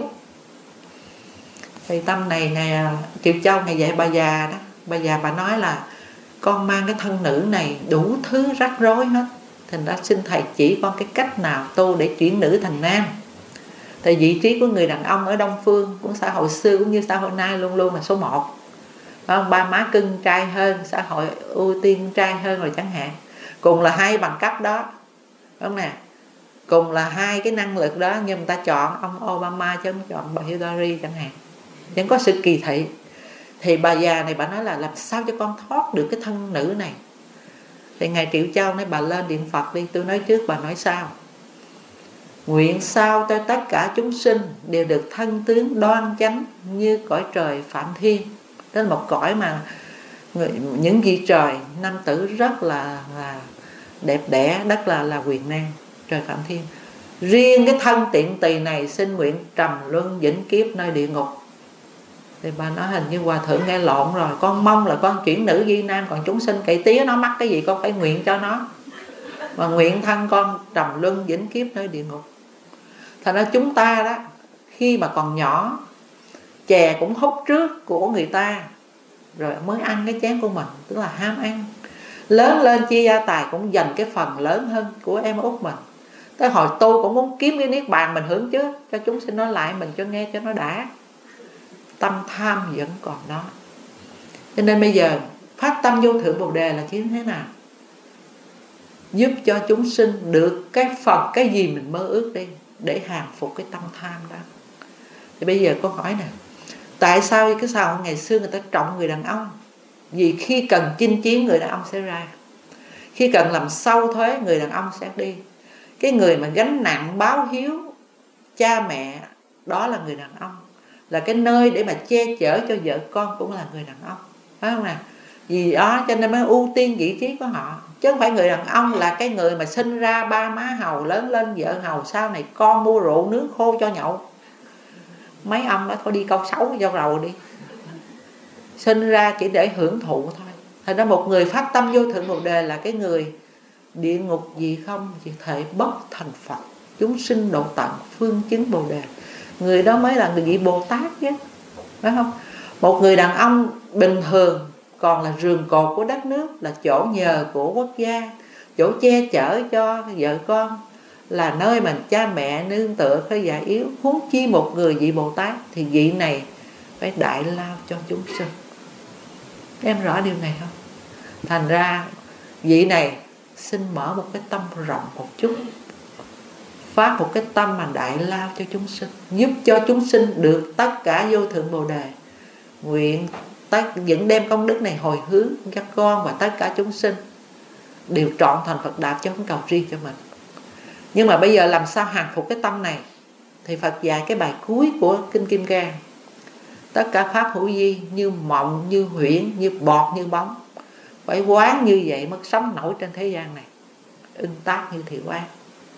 Thì tâm này nè, Triệu Châu ngày dạy bà già đó, bà già bà nói là con mang cái thân nữ này đủ thứ rắc rối hết, thành ra xin thầy chỉ con cái cách nào tu để chuyển nữ thành nam. Tại vị trí của người đàn ông ở Đông Phương, của xã hội xưa cũng như xã hội nay luôn luôn là số một. Ba má cưng trai hơn, xã hội ưu tiên trai hơn rồi chẳng hạn. Cùng là hai bằng cấp đó, đúng không nè? Cùng là hai cái năng lực đó, nhưng người ta chọn ông Obama chứ không chọn bà Hillary chẳng hạn. Vẫn có sự kỳ thị. Thì bà già này bà nói là làm sao cho con thoát được cái thân nữ này. Thì ngài Triệu Châu nói bà lên điện Phật đi. Tôi nói trước, bà nói sau. Nguyện sao cho tất cả chúng sinh đều được thân tướng đoan chánh như cõi trời Phạm Thiên. Đó là một cõi mà người, những vị trời nam tử rất là, là đẹp đẽ, rất là là quyền năng, trời Phạm Thiên. Riêng cái thân tiện tỳ này xin nguyện trầm luân vĩnh kiếp nơi địa ngục. Thì bà nói hình như hòa thượng nghe lộn rồi. Con mong là con chuyển nữ di nam, còn chúng sinh cậy tía nó mắc cái gì con phải nguyện cho nó. Mà nguyện thân con trầm luân vĩnh kiếp nơi địa ngục. Thành ra chúng ta đó, khi mà còn nhỏ, chè cũng hút trước của người ta rồi mới ăn cái chén của mình, tức là ham ăn. Lớn lên chia gia tài cũng dành cái phần lớn hơn của em út mình. Tới hồi tôi cũng muốn kiếm cái niết bàn mình hưởng trước, cho chúng sinh nói lại mình cho nghe cho nó đã. Tâm tham vẫn còn đó. Cho nên bây giờ phát tâm vô thượng Bồ Đề là chứ thế nào? Giúp cho chúng sinh được cái phần, cái gì mình mơ ước đi, để hàng phục cái tâm tham đó. Thì bây giờ câu hỏi nè, tại sao cái sao ngày xưa người ta trọng người đàn ông? Vì khi cần chinh chiến người đàn ông sẽ ra, khi cần làm sâu thuế người đàn ông sẽ đi. Cái người mà gánh nặng báo hiếu cha mẹ, đó là người đàn ông, là cái nơi để mà che chở cho vợ con cũng là người đàn ông, phải không nè? Vì đó cho nên mới ưu tiên vị trí của họ. Chứ không phải người đàn ông là cái người mà sinh ra ba má hầu, lớn lên vợ hầu, sau này con mua rượu nước khô cho nhậu. Mấy ông đó thôi đi câu xấu cho rồi đi. Sinh ra chỉ để hưởng thụ thôi. Thành ra một người phát tâm vô thượng Bồ Đề là cái người địa ngục gì không chỉ thể bất thành Phật, chúng sinh độ tận phương chứng Bồ Đề. Người đó mới là người vị Bồ Tát chứ, phải không? Một người đàn ông bình thường còn là rường cột của đất nước, là chỗ nhờ của quốc gia, chỗ che chở cho vợ con, là nơi mà cha mẹ nương tựa cái già yếu. Huống chi một người vị Bồ Tát thì vị này phải đại lao cho chúng sinh. Em rõ điều này không? Thành ra vị này xin mở một cái tâm rộng một chút, phát một cái tâm mà đại lao cho chúng sinh, giúp cho chúng sinh được tất cả vô thượng Bồ Đề. Nguyện tất vẫn đem công đức này hồi hướng các con và tất cả chúng sinh đều trọn thành Phật đạo, chứ không cầu riêng cho mình. Nhưng mà bây giờ làm sao hàng phục cái tâm này? Thì Phật dạy cái bài cuối của Kinh Kim Cang: tất cả pháp hữu vi, như mộng, như huyễn, như bọt, như bóng. Phải quán như vậy mới sống nổi trên thế gian này. Ưng tác như thị quán.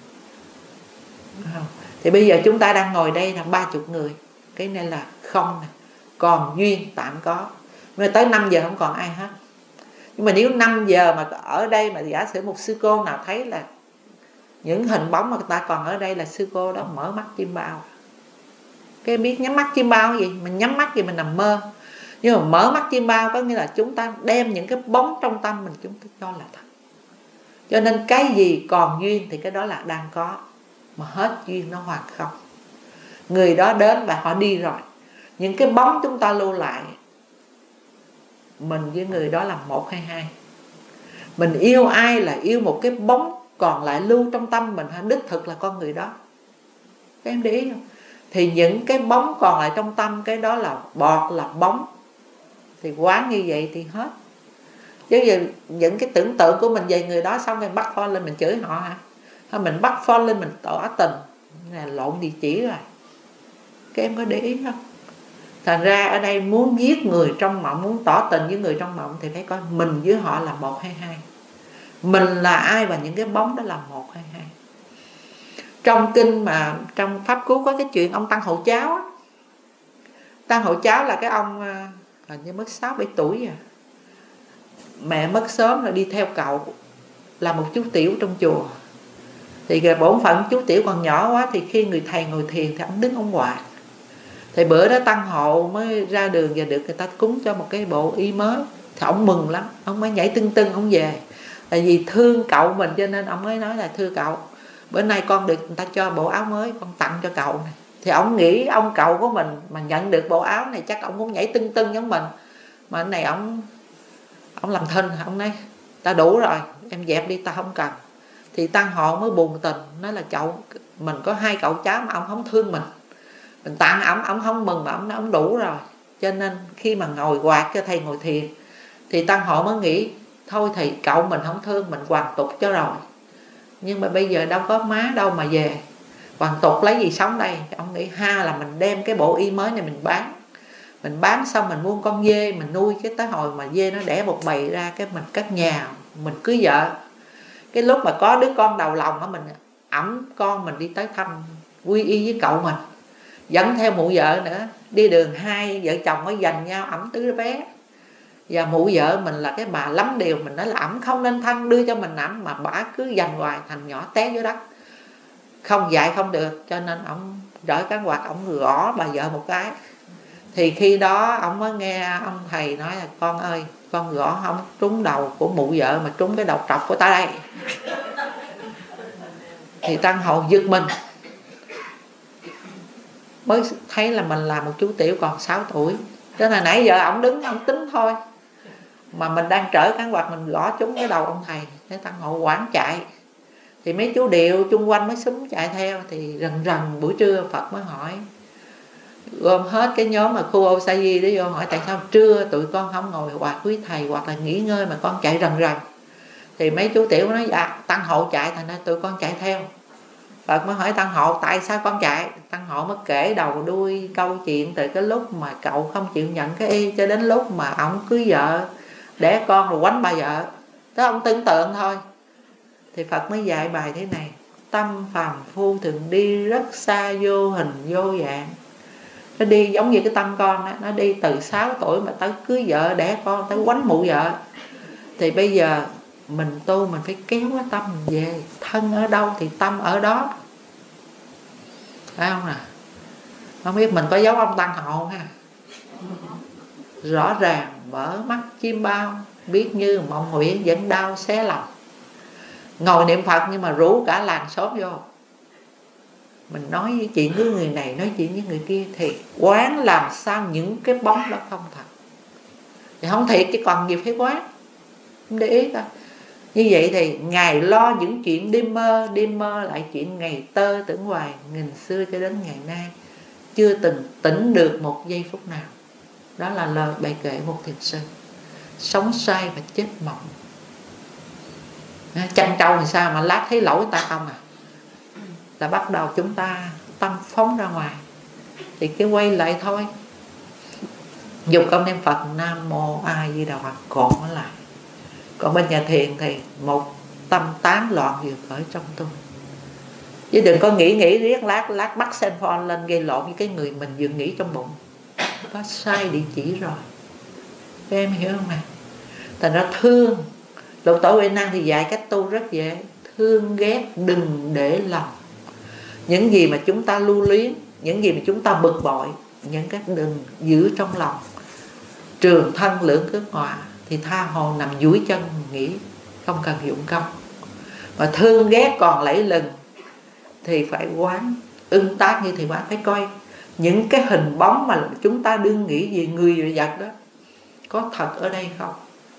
Thì bây giờ chúng ta đang ngồi đây là ba chục người, cái này là không này. Còn duyên tạm có, nhưng mà tới năm giờ không còn ai hết. Nhưng mà nếu năm giờ mà ở đây mà giả sử một sư cô nào thấy là những hình bóng mà người ta còn ở đây, là sư cô đó mở mắt chim bao. Cái biết nhắm mắt chim bao gì? Mình nhắm mắt gì mình nằm mơ. Nhưng mà mở mắt chim bao có nghĩa là chúng ta đem những cái bóng trong tâm mình chúng ta cho là thật. Cho nên cái gì còn duyên thì cái đó là đang có, mà hết duyên nó hoàn không. Người đó đến và họ đi rồi, những cái bóng chúng ta lưu lại, mình với người đó là một hay hai. Mình yêu ai là yêu một cái bóng còn lại lưu trong tâm mình, hay đích thực là con người đó. Các em để ý không? Thì những cái bóng còn lại trong tâm, cái đó là bọt, là bóng. Thì quán như vậy thì hết. Chứ giờ những cái tưởng tượng của mình về người đó, xong rồi bắt phone lên mình chửi họ hả? Hay mình bắt phone lên mình tỏ tình, là lộn địa chỉ rồi. Các em có để ý không? Thành ra ở đây muốn giết người trong mộng, muốn tỏ tình với người trong mộng thì phải coi mình với họ là một hay hai. Mình là ai và những cái bóng đó là một hay hai. Trong kinh mà trong Pháp Cú có cái chuyện ông Tăng Hậu Cháo á, tang hộ cháu là cái ông hình như mất sáu bảy tuổi à, mẹ mất sớm rồi đi theo cậu là một chú tiểu trong chùa. Thì bổn phận chú tiểu còn nhỏ quá, thì khi người thầy ngồi thiền thì ông đứng ông quạt. Thì bữa đó tăng hộ mới ra đường và được người ta cúng cho một cái bộ y mới, thì ông mừng lắm, ông mới nhảy tưng tưng ông về. Tại vì thương cậu mình cho nên ông mới nói là thưa cậu, bữa nay con được người ta cho bộ áo mới, con tặng cho cậu này. Thì ông nghĩ ông cậu của mình mà nhận được bộ áo này chắc ông cũng nhảy tưng tưng giống mình. Mà cái này ông ông làm thinh, ông nói ta đủ rồi, em dẹp đi, ta không cần. Thì tăng hộ mới buồn tình, nói là cậu mình có hai cậu cháu mà ông không thương mình, mình tặng ổng, ổng không mừng mà ổng nói ổng đủ rồi. Cho nên khi mà ngồi quạt cho thầy ngồi thiền thì tăng hộ mới nghĩ thôi thì cậu mình không thương, mình hoàn tục cho rồi. Nhưng mà bây giờ đâu có má đâu mà về, hoàn tục lấy gì sống đây. Ông nghĩ ha là mình đem cái bộ y mới này mình bán, mình bán xong mình mua con dê mình nuôi, cái tới hồi mà dê nó đẻ một bầy ra, cái mình cất nhà, mình cưới vợ. Cái lúc mà có đứa con đầu lòng đó, mình ẵm con mình đi tới thăm quy y với cậu mình, dẫn theo mụ vợ nữa, đi đường hai vợ chồng mới giành nhau ẵm tứ đứa bé. Và mụ vợ mình là cái bà lắm điều, mình nói là ẵm không nên thân đưa cho mình ẵm, mà bả cứ giành hoài, thành nhỏ té dưới đất, không dạy không được. Cho nên ông rỡ cái quạt, ông gõ bà vợ một cái. Thì khi đó ông mới nghe ông thầy nói là con ơi, con gõ không trúng đầu của mụ vợ mà trúng cái đầu trọc của ta đây. Thì tăng hộ giật mình, mới thấy là mình là một chú tiểu còn sáu tuổi. Cho nên nãy giờ ông đứng ông tính thôi, mà mình đang trở cán quạt mình gõ trúng cái đầu ông thầy. Cái tăng hộ quảng chạy, thì mấy chú điệu chung quanh mới súng chạy theo. Thì rần rần buổi trưa Phật mới hỏi, gồm hết cái nhóm mà khu ô sa di đó vô hỏi tại sao trưa tụi con không ngồi quạt quý thầy hoặc là nghỉ ngơi mà con chạy rần rần. Thì mấy chú tiểu nói dạ tăng hộ chạy thành ra tụi con chạy theo. Phật mới hỏi tăng hộ tại sao con chạy. Tăng hộ mới kể đầu đuôi câu chuyện từ cái lúc mà cậu không chịu nhận cái y cho đến lúc mà ông cưới vợ đẻ con rồi quánh bà vợ. Đó ông tưởng tượng thôi. Thì Phật mới dạy bài thế này: tâm phàm phu thường đi rất xa vô hình vô dạng. Nó đi giống như cái tâm con đó, nó đi từ sáu tuổi mà tới cưới vợ đẻ con, tới quánh mụ vợ. Thì bây giờ mình tu mình phải kéo cái tâm mình về, thân ở đâu thì tâm ở đó, phải không nè? Không biết mình có giấu ông tăng hộ ha. Rõ ràng mở mắt chim bao, biết như mộng huyễn vẫn đau xé lòng. Ngồi niệm Phật nhưng mà rủ cả làng xóm vô, mình nói chuyện với người này, nói chuyện với người kia, thì quán làm sao những cái bóng đó không thật. Thì không thiệt chứ còn gì phải quán, không để ý coi. Như vậy thì Ngài lo những chuyện đêm mơ, đêm mơ lại chuyện ngày tơ tưởng hoài, nghìn xưa cho đến ngày nay chưa từng tỉnh được một giây phút nào. Đó là lời bài kệ một thiền sư. Sống sai và chết mộng. Chăn trâu thì sao mà lát thấy lỗi ta không à, là bắt đầu chúng ta tâm phóng ra ngoài. Thì cái quay lại thôi, dùng công niệm Phật Nam Mô A Di Đà Phật còn nó lại. Còn bên nhà thiền thì một tâm tán loạn vừa khởi trong tôi. Chứ đừng có nghĩ nghĩ riết lát lát bắt sen phone lên gây lộn với cái người mình vừa nghĩ trong bụng. Có sai địa chỉ rồi. Các em hiểu không nè? Thành ra thương. Lục Tổ Huệ Năng thì dạy cách tu rất dễ. Thương ghét đừng để lòng. Những gì mà chúng ta lưu luyến, những gì mà chúng ta bực bội, những cái đừng giữ trong lòng. Trường thân lưỡng cước họa, thì tha hồ nằm duỗi chân nghỉ, không cần dụng công. Mà thương ghét còn lẫy lừng thì phải quán ưng tác. Như thì bạn phải coi những cái hình bóng mà chúng ta đương nghĩ về người vật đó có thật ở đây không.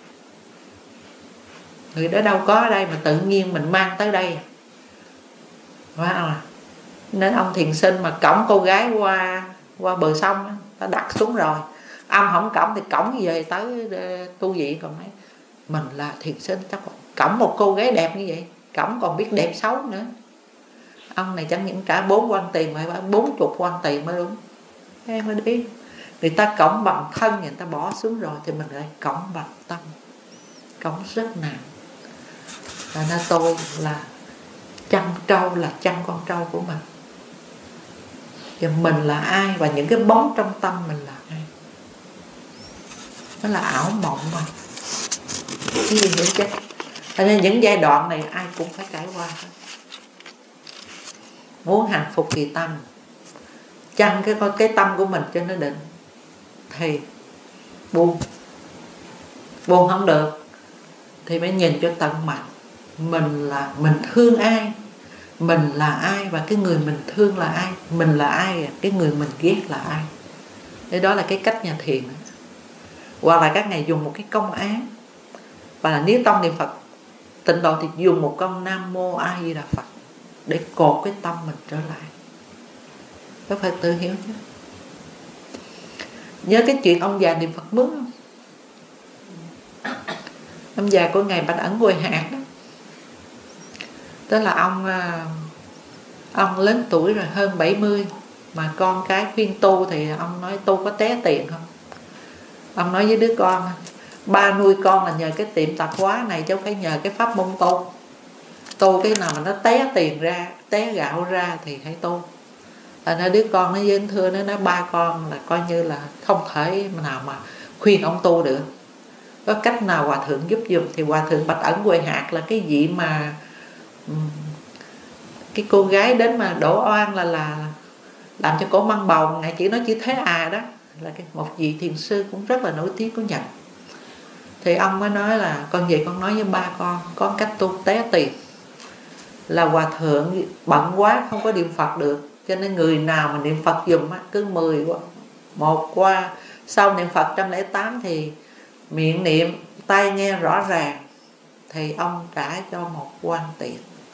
Người đó đâu có ở đây mà tự nhiên mình mang tới đây, phải không? Nên ông thiền sinh mà cõng cô gái qua qua bờ sông, ta đặt xuống rồi, ông không cõng thì cõng về tới tu viện. Còn nói mình là thiền sinh chắc cõng một cô gái đẹp như vậy, cõng còn biết đẹp xấu nữa. Ông này chẳng những trả bốn quan tiền mà bốn chục quan tiền mới đúng. Em mới đi, người ta cõng bằng thân, người ta bỏ xuống rồi, thì mình lại cõng bằng tâm, cõng rất nặng. Và nó tôi là chăn trâu, là chăn con trâu của mình. và mình là ai, và những cái bóng trong tâm mình là ai. Nó là ảo mộng mà. Cái gì nữa chứ? Cho nên những giai đoạn này ai cũng phải trải qua hết. Muốn hạnh phục thì tâm, chăng cái cái tâm của mình cho nó định thì buông. Buông không được thì phải nhìn cho tận mặt. Mình là mình thương ai, mình là ai, và cái người mình thương là ai, mình là ai, cái người mình ghét là ai. Thế đó là cái cách nhà thiền. Hoặc là các ngài dùng một cái công án, và là nếu tông niệm Phật Tịnh Độ thì dùng một câu Nam Mô A Di Đà Phật để cột cái tâm mình trở lại. Các Phật tử hiểu chứ? Nhớ cái chuyện ông già niệm Phật mướn không? Ông già của ngài Bạch Ẩn Huệ Hạt đó. Tức là ông Ông lớn tuổi rồi, hơn bảy mươi, mà con cái khuyên tu thì ông nói tu có té tiền không? Ông nói với đứa con, ba nuôi con là nhờ cái tiệm tạp hóa này, chứ không phải nhờ cái pháp môn tu. Tu cái nào mà nó té tiền ra, té gạo ra thì hãy tu. Thành ra đứa con nó với thưa nó nói ba con là coi như là không thể nào mà khuyên ông tu được. Có cách nào hòa thượng giúp giùm? Thì hòa thượng Bạch Ẩn Huệ Hạt là cái vị mà cái cô gái đến mà đổ oan là là làm cho cổ mang bầu, ngài chỉ nói chỉ thế à đó, là cái một vị thiền sư cũng rất là nổi tiếng của Nhật. Thì ông mới nói là con về con nói với ba con có cách tu té tiền, là hòa thượng bận quá không có niệm Phật được, cho nên người nào mà niệm Phật dùm á, cứ mười qua một qua sau niệm Phật một trăm lẻ tám thì miệng niệm tai nghe rõ ràng thì ông trả cho một quan tiền.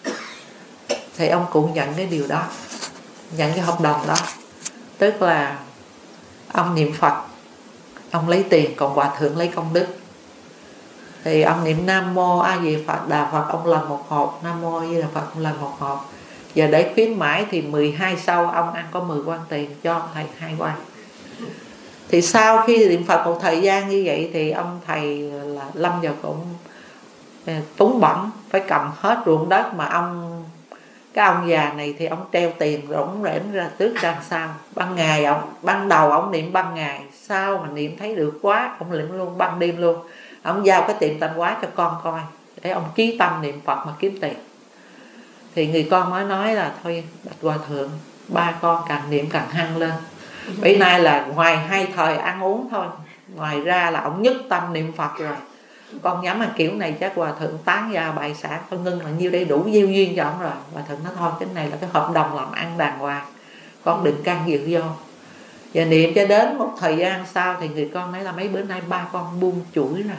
Thì ông cũng nhận cái điều đó, nhận cái hợp đồng đó. Tức là ông niệm Phật, ông lấy tiền, còn hòa thượng lấy công đức. Thì ông niệm Nam Mô A Di Đà Phật, ông làm một hộp. Nam Mô A Di Đà Phật, ông làm một hộp. Giờ để khuyến mãi thì mười hai sau ông ăn có mười quan tiền, cho thầy hai quan. Thì sau khi niệm Phật một thời gian như vậy thì ông thầy là lâm vào cũng túng bẩn, phải cầm hết ruộng đất. Mà ông cái ông già này thì ông treo tiền rỗng rẽn ra tước ra sao. Ban ngày ông ban đầu ông niệm ban ngày, sau mà niệm thấy được quá ông niệm luôn ban đêm luôn. Ông giao cái tiệm tạp hóa cho con coi để ông ký tâm niệm Phật mà kiếm tiền. Thì người con mới nói là thôi Bạch Hòa Thượng, ba con càng niệm càng hăng lên. Bữa nay là ngoài hai thời ăn uống thôi, ngoài ra là ông nhất tâm niệm Phật rồi. Con nhắm là kiểu này chắc Hòa Thượng tán ra bài sản con ngưng là nhiêu đây đủ gieo duyên cho ông rồi. Hòa Thượng nói thôi cái này là cái hợp đồng làm ăn đàng hoàng, con đừng can dự vô. Và niệm cho đến một thời gian sau thì người con nói là mấy bữa nay ba con buông chuỗi rồi,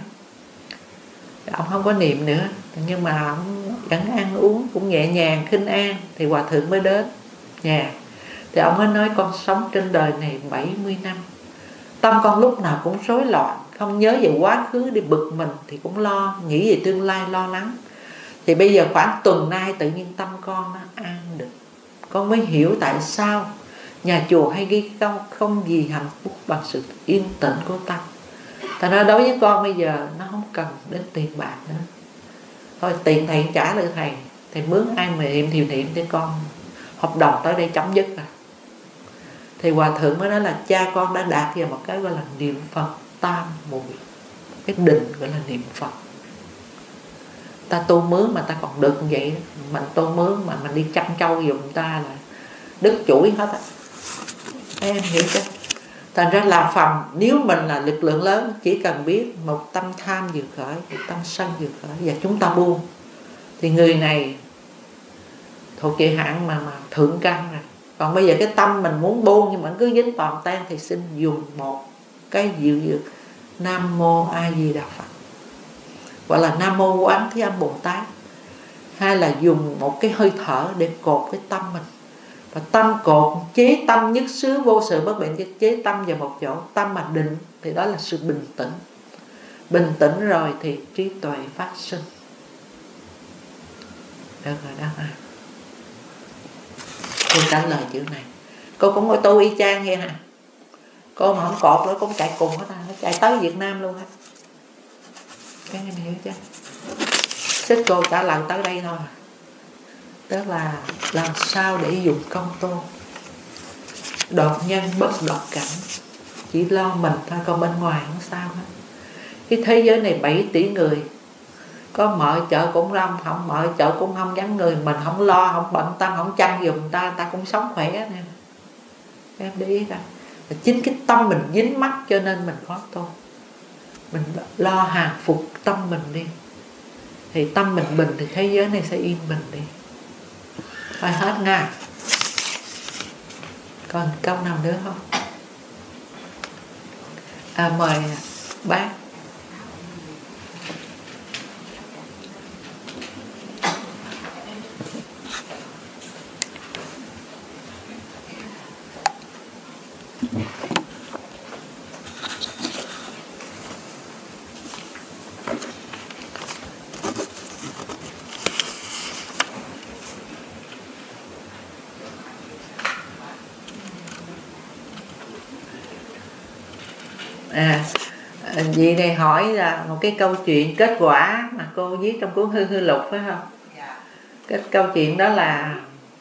ông không có niệm nữa, nhưng mà ông vẫn ăn uống cũng nhẹ nhàng khinh an. Thì Hòa Thượng mới đến nhà. Thì ông mới nói con sống trên đời này bảy mươi năm, tâm con lúc nào cũng rối loạn, không nhớ về quá khứ để bực mình, thì cũng lo, nghĩ về tương lai lo lắng. Thì bây giờ khoảng tuần nay tự nhiên tâm con nó an được. Con mới hiểu tại sao nhà chùa hay ghi câu không gì hạnh phúc bằng sự yên tĩnh của tâm. Thành ra đối với con bây giờ nó không cần đến tiền bạc nữa. Thôi tiền thầy trả lại thầy, thầy mướn ai mà niệm thì niệm, để con hợp đồng tới đây chấm dứt rồi. Thì Hòa Thượng mới nói là cha con đã đạt vào một cái gọi là niệm Phật tam muội, cái định gọi là niệm Phật. Ta tu mướn mà ta còn được như vậy, mình tu mướn mà mình đi chăm trâu giùm ta là đứt chuỗi hết á. Em hiểu chưa? Thành ra làm phàm, nếu mình là lực lượng lớn, chỉ cần biết một tâm tham vừa khởi, một tâm sân vừa khởi, và chúng ta buông, thì người này thuộc về hạng mà, mà thượng căn rồi. Còn bây giờ cái tâm mình muốn buông nhưng mà cứ dính toàn tan, thì xin dùng một cái diệu dược Nam Mô A Di Đà Phật, gọi là Nam Mô Quán Thế Âm Bồ Tát, hay là dùng một cái hơi thở để cột cái tâm mình. Và tâm cột, chế tâm nhất xứ vô sự bất bệnh, chế tâm vào một chỗ, tâm mà định thì đó là sự bình tĩnh. Bình tĩnh rồi thì trí tuệ phát sinh. Được rồi đó ha. Cô trả lời chữ này. Cô cũng ngồi tu y chang vậy hả? Cô mà không cột nữa, cô chạy cùng hết ta, nó chạy tới Việt Nam luôn hết. Các em hiểu chưa? Sức cô trả lời tới đây thôi. Tức là làm sao để dùng công tu. đột nhân bất đột cảnh, chỉ lo mình thôi, còn bên ngoài không sao hết. Cái thế giới này bảy tỷ người, có mở chợ cũng rong, không mở chợ cũng không vắng người, mình không lo, không bận tâm, không chăm giùm ta, người ta cũng sống khỏe nè. Em để ý ra, chính cái tâm mình dính mắc cho nên mình khó tu. Mình lo hàng phục tâm mình đi, thì tâm mình bình thì thế giới này sẽ yên bình đi. Thôi hết nha. Còn câu nào nữa không? À, mời bác. À, vị này hỏi là một cái câu chuyện kết quả mà cô viết trong cuốn Hư Hư Lục, phải không? Dạ. Cái câu chuyện đó là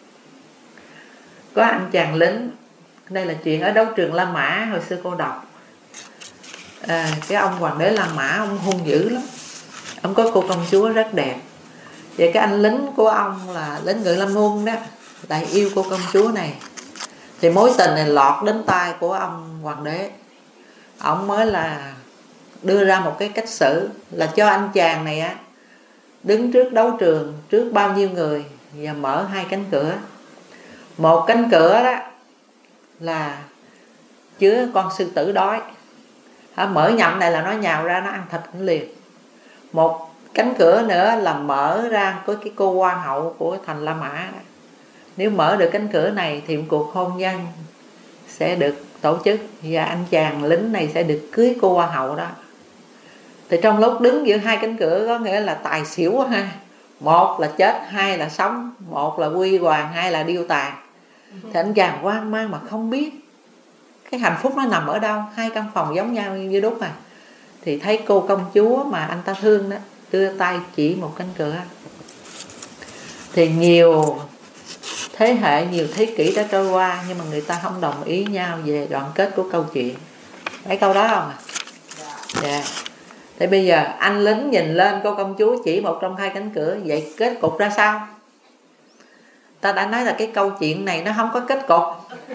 có anh chàng lính, đây là chuyện ở đấu trường La Mã hồi xưa cô đọc. À, cái ông hoàng đế La Mã ông hung dữ lắm, ông có cô công chúa rất đẹp. Vậy cái anh lính của ông là lính Ngự Lâm Quân đó, lại yêu cô công chúa này. Thì mối tình này lọt đến tai của ông hoàng đế, ông mới là đưa ra một cái cách xử là cho anh chàng này á đứng trước đấu trường trước bao nhiêu người và mở hai cánh cửa. Một cánh cửa đó là chứa con sư tử đói, mở nhậm này là nó nhào ra nó ăn thịt liền. Một cánh cửa nữa là mở ra có cái cô hoa hậu của thành La Mã. Nếu mở được cánh cửa này thì cuộc hôn nhân sẽ được tổ chức và anh chàng lính này sẽ được cưới cô hoa hậu đó. Thì trong lúc đứng giữa hai cánh cửa có nghĩa là tài xỉu ha, một là chết, hai là sống, một là quy hoàng, hai là điêu tàn. Thì anh chàng hoang mang mà không biết cái hạnh phúc nó nằm ở đâu, hai căn phòng giống nhau như đúc à. Thì thấy cô công chúa mà anh ta thương đó đưa tay chỉ một cánh cửa. Thì nhiều thế hệ, nhiều thế kỷ đã trôi qua nhưng mà người ta không đồng ý nhau về đoạn kết của câu chuyện. Thấy câu đó không? Dạ. Yeah. Thế bây giờ anh lính nhìn lên cô công chúa chỉ một trong hai cánh cửa, vậy kết cục ra sao? Ta đã nói là cái câu chuyện này nó không có kết cục.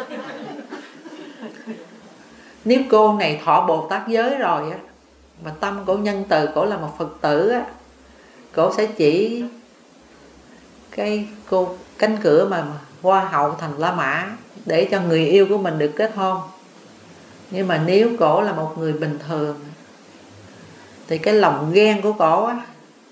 Nếu cô này thọ Bồ Tát giới rồi á, mà tâm cổ nhân từ, cổ là một Phật tử á, cổ sẽ chỉ cái cô cánh cửa mà hoa hậu thành La Mã để cho người yêu của mình được kết hôn. Nhưng mà nếu cổ là một người bình thường thì cái lòng ghen của cổ á,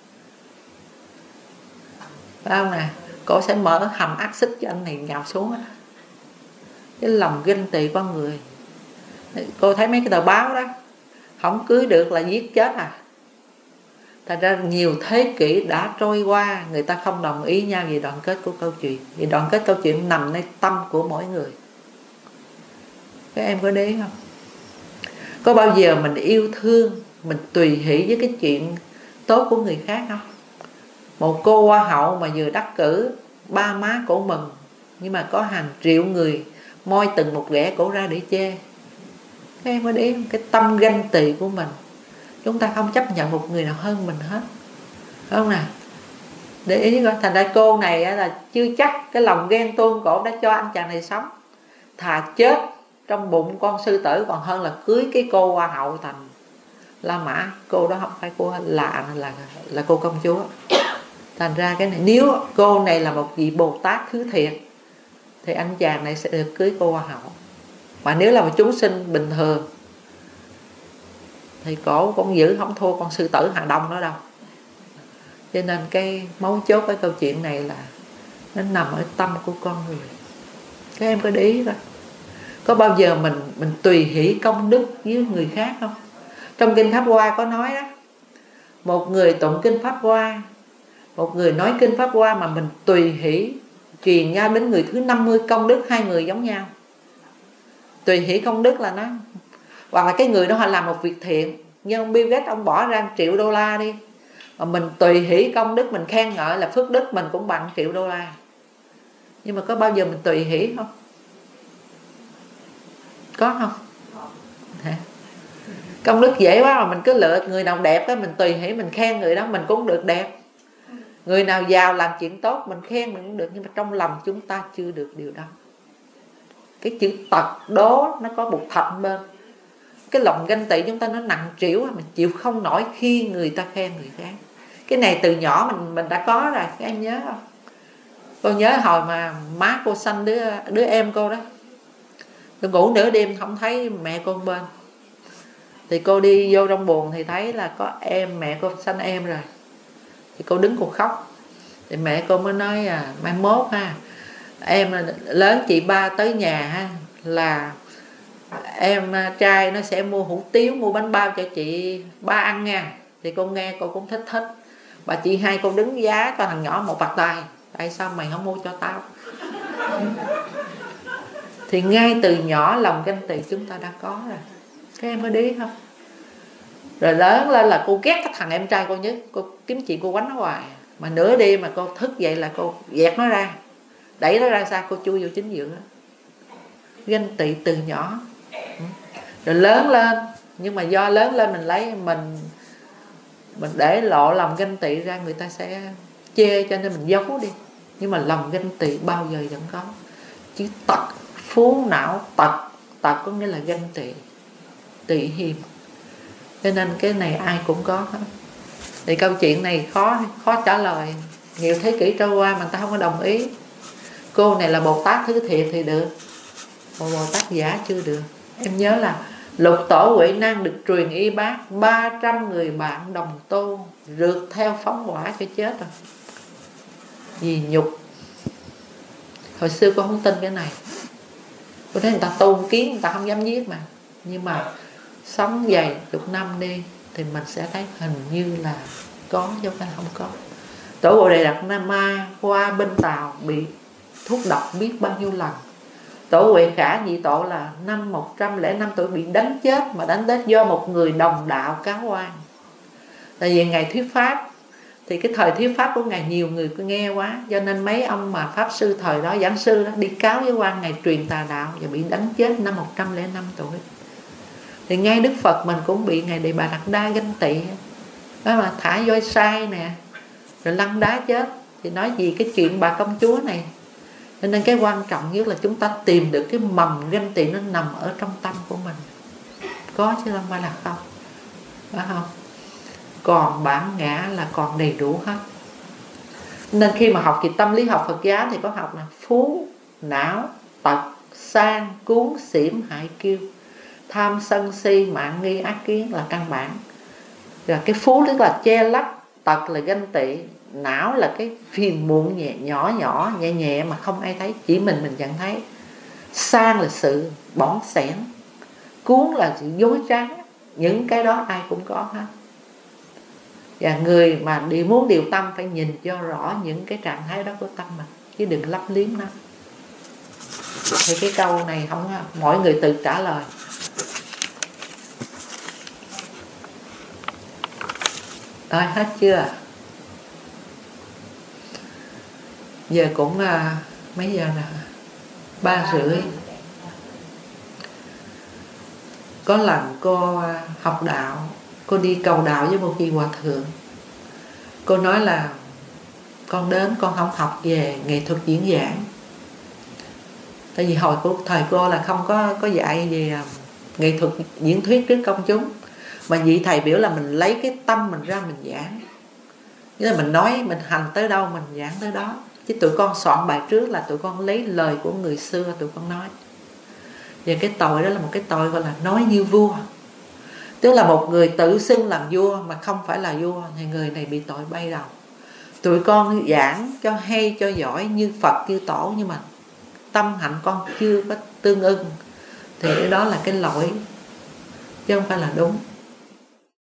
phải không nè, cổ sẽ mở hầm áp xích cho anh này nhào xuống á. Cái lòng ganh tị con người. Cô thấy mấy cái tờ báo đó, không cưới được là giết chết à. Thật ra nhiều thế kỷ đã trôi qua, người ta không đồng ý nhau về đoạn kết của câu chuyện. Vì đoạn kết câu chuyện nằmในtâm của mỗi người. Các em có để ý không? Có bao giờ mình yêu thương, mình tùy hỷ với cái chuyện tốt của người khác không? Một cô hoa hậu mà vừa đắc cử, ba má cổ mừng, nhưng mà có hàng triệu người moi từng một ghẻ cổ ra để chê. Các em có để ý không? Cái tâm ganh tị của mình, chúng ta không chấp nhận một người nào hơn mình hết, phải không nào? Để ý coi, thành ra cô này là chưa chắc cái lòng ghen tuông cổ đã cho anh chàng này sống. Thà chết trong bụng con sư tử còn hơn là cưới cái cô hoa hậu thành La Mã. Cô đó không phải cô là là là cô công chúa. Thành ra cái này, nếu cô này là một vị Bồ Tát thứ thiệt thì anh chàng này sẽ được cưới cô hoa hậu. Mà nếu là một chúng sinh bình thường thì cổ cũng giữ không thua con sư tử Hà Đông đó đâu. Cho nên cái mấu chốt cái câu chuyện này là nó nằm ở tâm của con người. Các em có để ý coi, có bao giờ mình mình tùy hỷ công đức với người khác không? Trong kinh Pháp Hoa có nói đó, một người tụng kinh Pháp Hoa, một người nói kinh Pháp Hoa mà mình tùy hỷ truyền nhau đến người thứ năm mươi công đức hai người giống nhau. Tùy hỷ công đức là nó, hoặc là cái người đó họ làm một việc thiện, nhưng ông Bill Gates ông bỏ ra triệu đô la đi, mà mình tùy hỷ công đức, mình khen ngợi là phước đức mình cũng bằng triệu đô la. Nhưng mà có bao giờ mình tùy hỷ không? Có không? Hả? Công đức dễ quá mà mình cứ lựa người nào đẹp á, mình tùy hỷ mình khen người đó, mình cũng được đẹp. Người nào giàu làm chuyện tốt mình khen mình cũng được, nhưng mà trong lòng chúng ta chưa được điều đó. Cái chữ tật đố nó có bột thạch bên. Cái lòng ganh tị chúng ta nó nặng trĩu, mình chịu không nổi khi người ta khen người khác. Cái này từ nhỏ mình mình đã có rồi, các em nhớ không? Cô nhớ hồi mà má cô sanh đứa đứa em cô đó, tôi ngủ nửa đêm không thấy mẹ cô bên, thì cô đi vô trong buồng thì thấy là có em, mẹ cô sanh em rồi, thì cô đứng cô khóc. Thì mẹ cô mới nói à, mai mốt ha, em lớn chị ba tới nhà ha, là em trai nó sẽ mua hủ tiếu, mua bánh bao cho chị ba ăn nha. Thì cô nghe cô cũng thích thích. Bà chị hai cô đứng giá cho thằng nhỏ một bạt tay, tại sao mày không mua cho tao? Thì ngay từ nhỏ lòng ganh tị chúng ta đã có rồi, các em có để ý không? Rồi lớn lên là cô ghét cái thằng em trai cô nhất, cô kiếm chuyện cô quánh nó hoài. Mà nửa đêm mà cô thức dậy là cô dẹp nó ra, đẩy nó ra xa, cô chui vô chính giữa. Ganh tị từ nhỏ. Rồi lớn lên, nhưng mà do lớn lên mình lấy mình mình để lộ lòng ganh tị ra, người ta sẽ chê, cho nên mình giấu đi. Nhưng mà lòng ganh tị bao giờ vẫn có. Chứ tật, phú não tật, tật có nghĩa là ganh tị, tị hiềm. Cho nên cái này ai cũng có hết. Thì câu chuyện này khó khó trả lời. Nhiều thế kỷ trôi qua mà ta không có đồng ý. Cô này là Bồ Tát thứ thiệt thì được, Bồ Tát giả chưa được. Em nhớ là Lục Tổ Huệ Năng được truyền y bác, ba trăm người bạn đồng tu, rượt theo phóng hỏa cho chết rồi. Vì nhục. Hồi xưa cô không tin cái này. Cô thấy người ta tu kiến, người ta không dám giết mà. Nhưng mà sống vài chục năm đi thì mình sẽ thấy hình như là có chứ không có. Tổ Bồ Đề Đạt Nam Ma qua bên Tàu bị thuốc độc biết bao nhiêu lần. Tổ Huệ Khả Nhị Tổ là năm một trăm lẻ năm tuổi bị đánh chết, mà đánh chết do một người đồng đạo cáo oan. Tại vì Ngài thuyết pháp, thì cái thời thuyết pháp của Ngài nhiều người cứ nghe quá, cho nên mấy ông mà pháp sư thời đó, giảng sư đó, đi cáo với quan Ngài truyền tà đạo và bị đánh chết năm một trăm lẻ năm tuổi. Thì ngay Đức Phật mình cũng bị Ngài Đề Bà Đạt Đa ganh tị đó, mà thả voi sai nè, rồi lăn đá chết. Thì nói gì cái chuyện bà công chúa này. Cho nên cái quan trọng nhất là chúng ta tìm được cái mầm ganh tị nó nằm ở trong tâm của mình. Có chứ không phải là không, phải không? Còn bản ngã là còn đầy đủ hết. Nên khi mà học thì tâm lý học Phật giáo thì có học là phú, não, tật, sang, cuốn, xỉm, hại kiêu, tham, sân, si, mạn, nghi, ác kiến là căn bản. Rồi cái phú tức là che lấp, tật là ganh tị, não là cái phiền muộn nhẹ, nhỏ nhỏ nhẹ nhẹ mà không ai thấy, chỉ mình mình nhận thấy. Sang là sự bỏng sẻn, cuốn là sự dối trá. Những cái đó ai cũng có hết. Và người mà đi muốn điều tâm phải nhìn cho rõ những cái trạng thái đó của tâm mình, chứ đừng lấp liếm nó. Thì cái câu này không, mỗi người tự trả lời. Rồi hết chưa? Giờ cũng à, mấy giờ là ba rưỡi. Có lần cô học đạo, cô đi cầu đạo với một vị hòa thượng. Cô nói là con đến con không học về nghệ thuật diễn giảng. Tại vì hồi của thời cô là không có có dạy về nghệ thuật diễn thuyết trước công chúng, mà vị thầy biểu là mình lấy cái tâm mình ra mình giảng. Nghĩa là mình nói, mình hành tới đâu mình giảng tới đó. Chứ tụi con soạn bài trước là tụi con lấy lời của người xưa tụi con nói. Và cái tội đó là một cái tội gọi là nói như vua. Tức là một người tự xưng làm vua mà không phải là vua, thì người này bị tội bay đầu. Tụi con giảng cho hay cho giỏi như Phật như Tổ, nhưng mà tâm hạnh con chưa có tương ưng, thì đó là cái lỗi, chứ không phải là đúng.